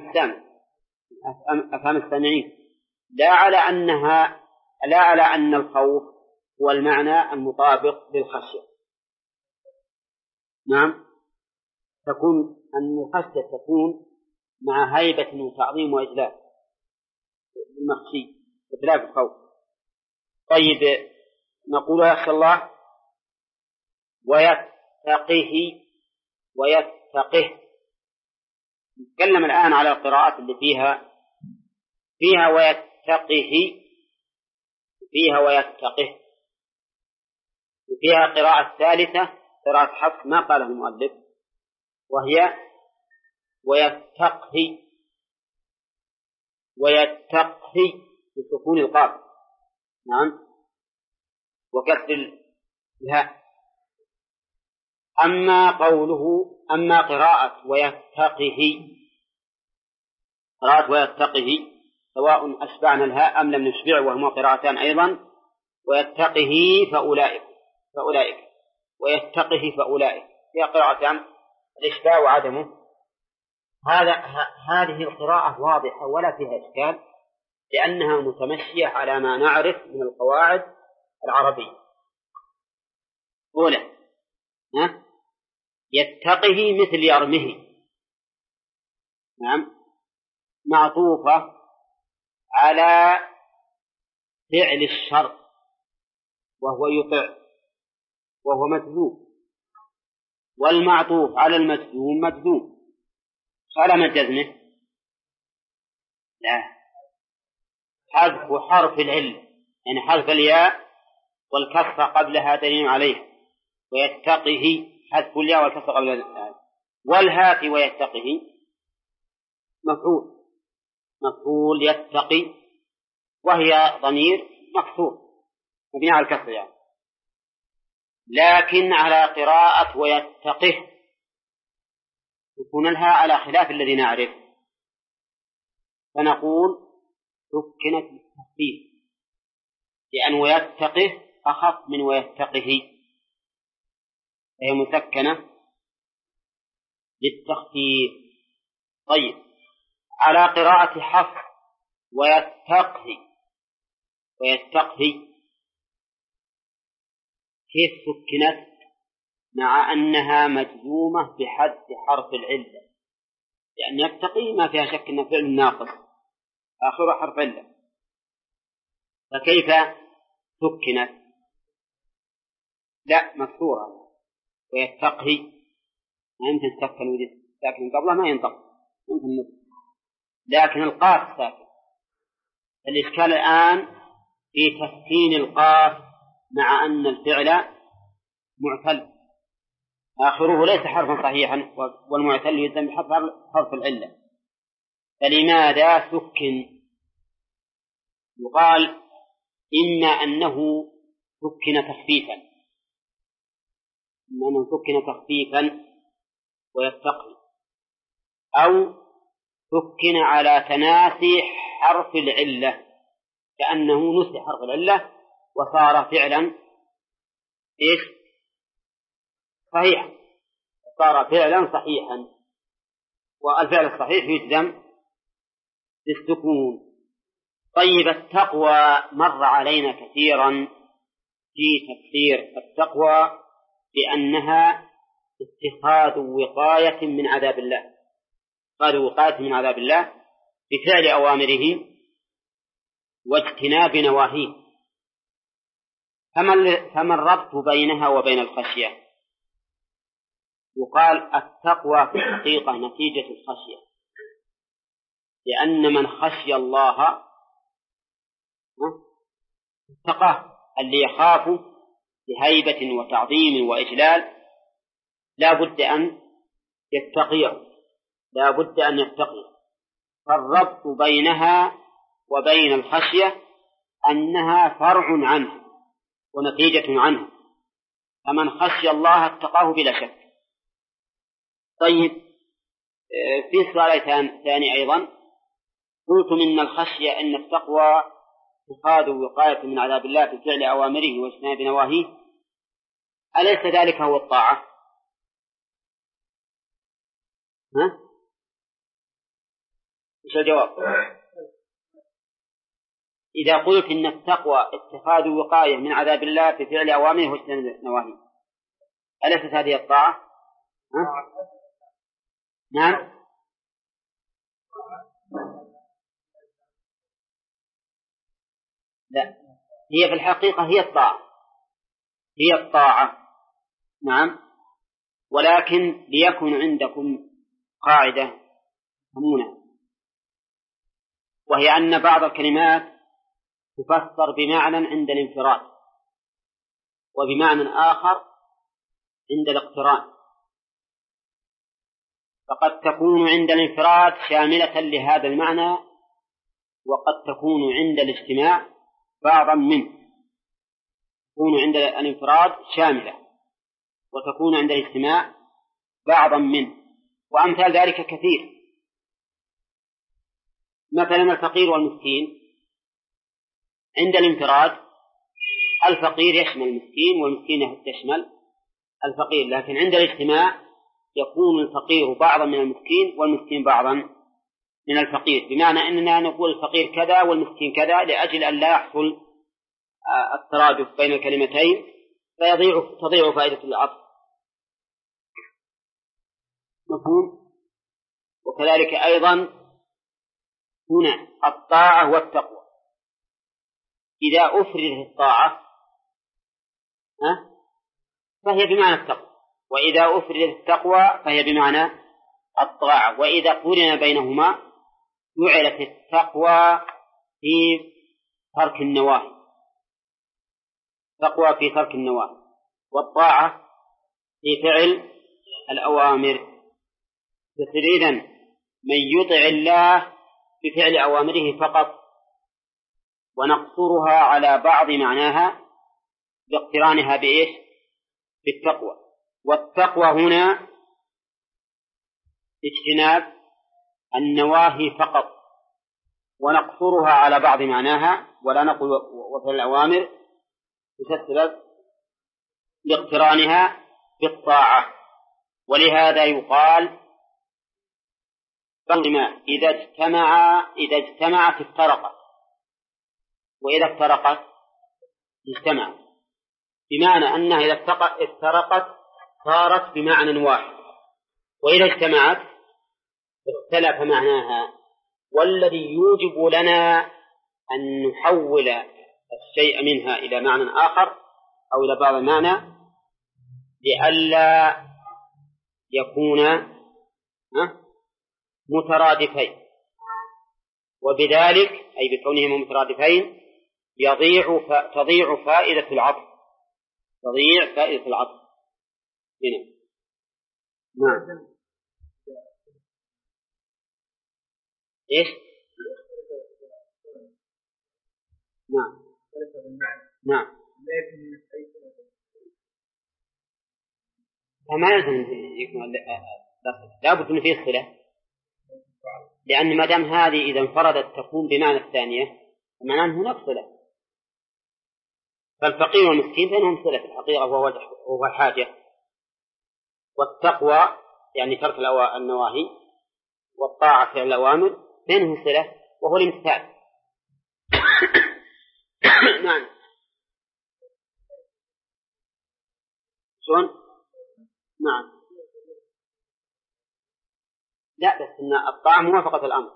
أفهام السامعين، لا على أن الخوف هو المعنى المطابق للخشية. نعم تكون أن الخشية تكون مع هيبة وتعظيم وإجلال المخشي بخلاف الخوف. طيب نقول يخشى الله ويتقه نتكلم الآن على القراءات اللي فيها ويتقه وفيها قراءة ثالثة قراءة حفص ما قاله المؤلف وهي ويتقه بسكون القاف نعم وكسر الهاء. أما قراءة ويتقه سواء أشبعنا الهاء أم لم نشبع وهما قراءتان أيضا ويتقه فأولئك ويتقه فأولئك هي قراءتان الإشباع وعدمه. هذه القراءة واضحة ولا فيها إشكال لأنها متمشية على ما نعرف من القواعد العربية. أولى يتقه مثل يرمه نعم معطوفة على فعل الشر وهو يطع وهو مجزوم والمعطوف على المجزوم مجزوم على ما جزمه لا حذف حرف العلة يعني حذف الياء والكسر قبلها دليل عليه ويتقه حذف الياء والكسر قبلها والهاء ويتقه مفعول يتقي وهي ضمير مكسور مبني على الكسر يعني. لكن على قراءة ويتقه يكون لها على خلاف الذي نعرف فنقول سكنت بالتخفيف لأن ويتقه أخف من ويتقه هي مسكنة للتخفيف. طيب على قراءة حفص ويتقه كيف سكنت مع أنها مجزومة بحذف حرف العلة لأن يتقي ما فيها شك أنه فعل ناقص آخر حرف علة فكيف سكنت لا مكسورة ويتقه ما يمكن تسكن ودي لكن قبله ما ينطق لكن القاف ساكن. الإشكال الآن في تسكين القاف مع أن الفعل معتل آخره ليس حرفا صحيحا والمعتل يلزم بحذف حرف العلة فلماذا سكن؟ يقال إما أنه سكن تخفيفا ويتقي أو سكن على تناسي حرف العلة كأنه نسي حرف العلة وصار فعلا صحيحا والفعل الصحيح يجزم بالسكون. طيب التقوى مر علينا كثيرا في تفسير التقوى بأنها اتخاذ وقاية من عذاب الله بفعل أوامره واجتناب نواهيه. فما الربط بينها وبين الخشية؟ يقال التقوى في الحقيقة نتيجة الخشية لأن من خشي الله اتقاه اللي يخاف بهيبة وتعظيم وإجلال لا بد أن يتقيه فالربط بينها وبين الخشية أنها فرع عنه ونتيجة عنه فمن خشي الله اتقاه بلا شك. طيب في سؤال ثاني أيضا قلت من الخشية أن التقوى اتخاذ وقاية من عذاب الله بفعل أوامره واجتناب نواهيه أليس ذلك هو الطاعة؟ إيش الجواب؟ إذا قلت إن التقوى اتخاذ وقاية من عذاب الله بفعل أوامره واجتناب نواهيه أليست هذه الطاعة؟ نعم. لا، هي في الحقيقة هي الطاعة، هي الطاعة. نعم. ولكن ليكن عندكم قاعدة مهمة، وهي أن بعض الكلمات تفسر بمعنى عند الانفراد وبمعنى آخر عند الاقتران، فقد تكون عند الانفراد شاملة لهذا المعنى، وقد تكون عند الاجتماع بعضا منه. تكون عند الانفراد شاملة وتكون عند الاجتماع بعضا منه، وأمثال ذلك كثير. مثلا الفقير والمسكين عند الانفراد الفقير يشمل المسكين والمسكين يشمل الفقير، لكن عند الاجتماع يكون الفقير بعضا من المسكين والمسكين بعضا من الفقير، بمعنى أننا نقول الفقير كذا والمسكين كذا لأجل أن لا يحصل الترادف بين الكلمتين تضيع فائدة العطف. مفهوم؟ وكذلك أيضا هنا الطاعة والتقوى، إذا أفردت الطاعة فهي بمعنى التقوى، وإذا أفردت التقوى فهي بمعنى الطاعة، وإذا قرن بينهما جعلت التقوى في ترك النواهي، تقوى في ترك النواهي، والطاعة في فعل الأوامر. يصير إذن من يطع الله بفعل أوامره فقط، ونقصرها على بعض معناها باقترانها بإيش؟ بالتقوى. والتقوى هنا اجتناب النواهي فقط، ونقصرها على بعض معناها ولا نقول وفعل الأوامر بسبب لاقترانها بالطاعة. ولهذا يقال إذا اجتمعت افترقت، وإذا افترقت اجتمعت، بمعنى أنها إذا افترقت صارت بمعنى واحد، وإذا اجتمعت اختلف معناها. والذي يوجب لنا أن نحول الشيء منها إلى معنى آخر أو إلى بعض المعنى لئلا يكون مترادفين، وبذلك أي بكونهما مترادفين تضيع فائدة العطف، تضيع فائدة العطف هنا. نعم. إيش؟ نعم. نعم. فما لازم يكون لا بد من فيه صلة، لأن ما دام هذه إذا انفردت تكون بمعنى الثانية معناه أنه صلة. فالفقير والمسكين بينهم صلة في الحقيقة وهو الحاجة، والتقوى يعني ترك النواهي والطاعة في الأوامر بينهم صلة وهو الامتثال. نعم. شلون؟ نعم. لا، بس إن الطاعة موافقة الأمر.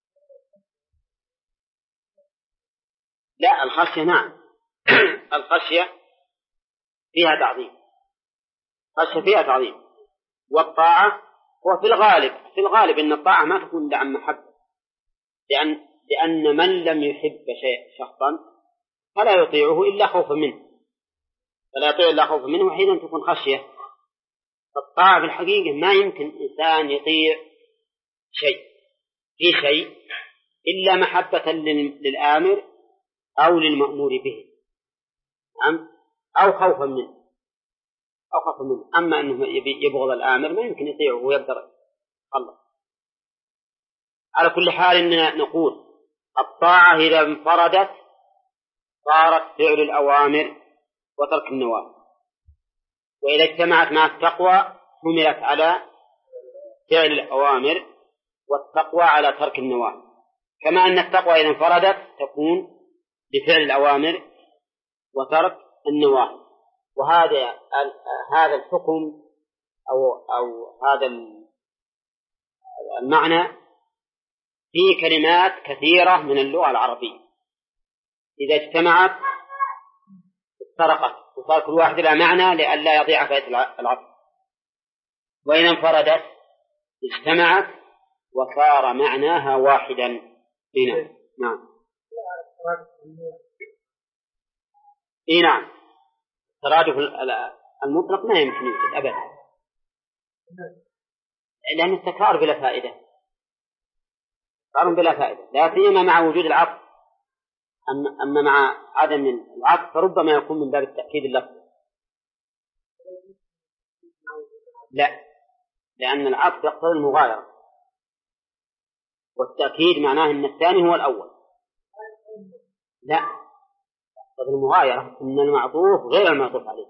لا، الخشية نعم. الخشية فيها تعظيم، الخشية فيها تعظيم، والطاعة هو في الغالب إن الطاعة ما تكون إلا عن محبة، لأن من لم يحب شخصا فلا يطيعه إلا خوفا منه، فلا يطيع إلا خوفا منه، وحينئذ تكون خشية. فالطاعة في الحقيقة ما يمكن إنسان يطيع شيء إلا محبة للآمر أو للمأمور به، أو خوفا منه. أما أنه يبغض الآمر ما يمكن يطيعه ويقدر الله. على كل حال إننا نقول الطاعة إذا انفردت صارت فعل الأوامر وترك النواهي، وإذا اجتمعت مع التقوى حملت على فعل الأوامر والتقوى على ترك النواهي، كما أن التقوى إذا انفردت تكون بفعل الأوامر وترك النواهي. وهذا الحكم أو هذا المعنى في كلمات كثيرة من اللغة العربية إذا اجتمعت افترقت وصار كل واحد لها معنى لئلا يضيع فائدة العطف، وإن انفردت اجتمعت وصار معناها واحدا. هنا نعم. نعم، الترادف المطلق ما يمكن يوجد أبدا، لأن التكرار بلا فائدة، تكرار بلا فائدة، لا سيما مع وجود العطف. أما مع عدم العطف فربما يكون من باب التأكيد اللفظي. لا، لأن العطف يقتضي المغايرة، والتأكيد معناه أن الثاني هو الأول. لا، يقتضي المغايرة، أن المعطوف غير المعطوف عليه.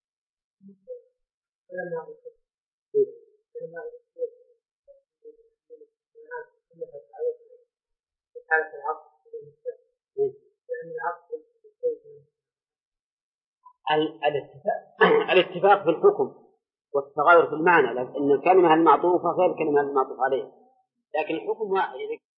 الاتفاق في الحكم والتغير في المعنى، لأن الكلمة المعطوفة غير الكلمة المعطوف عليها، لكن الحكم واحد.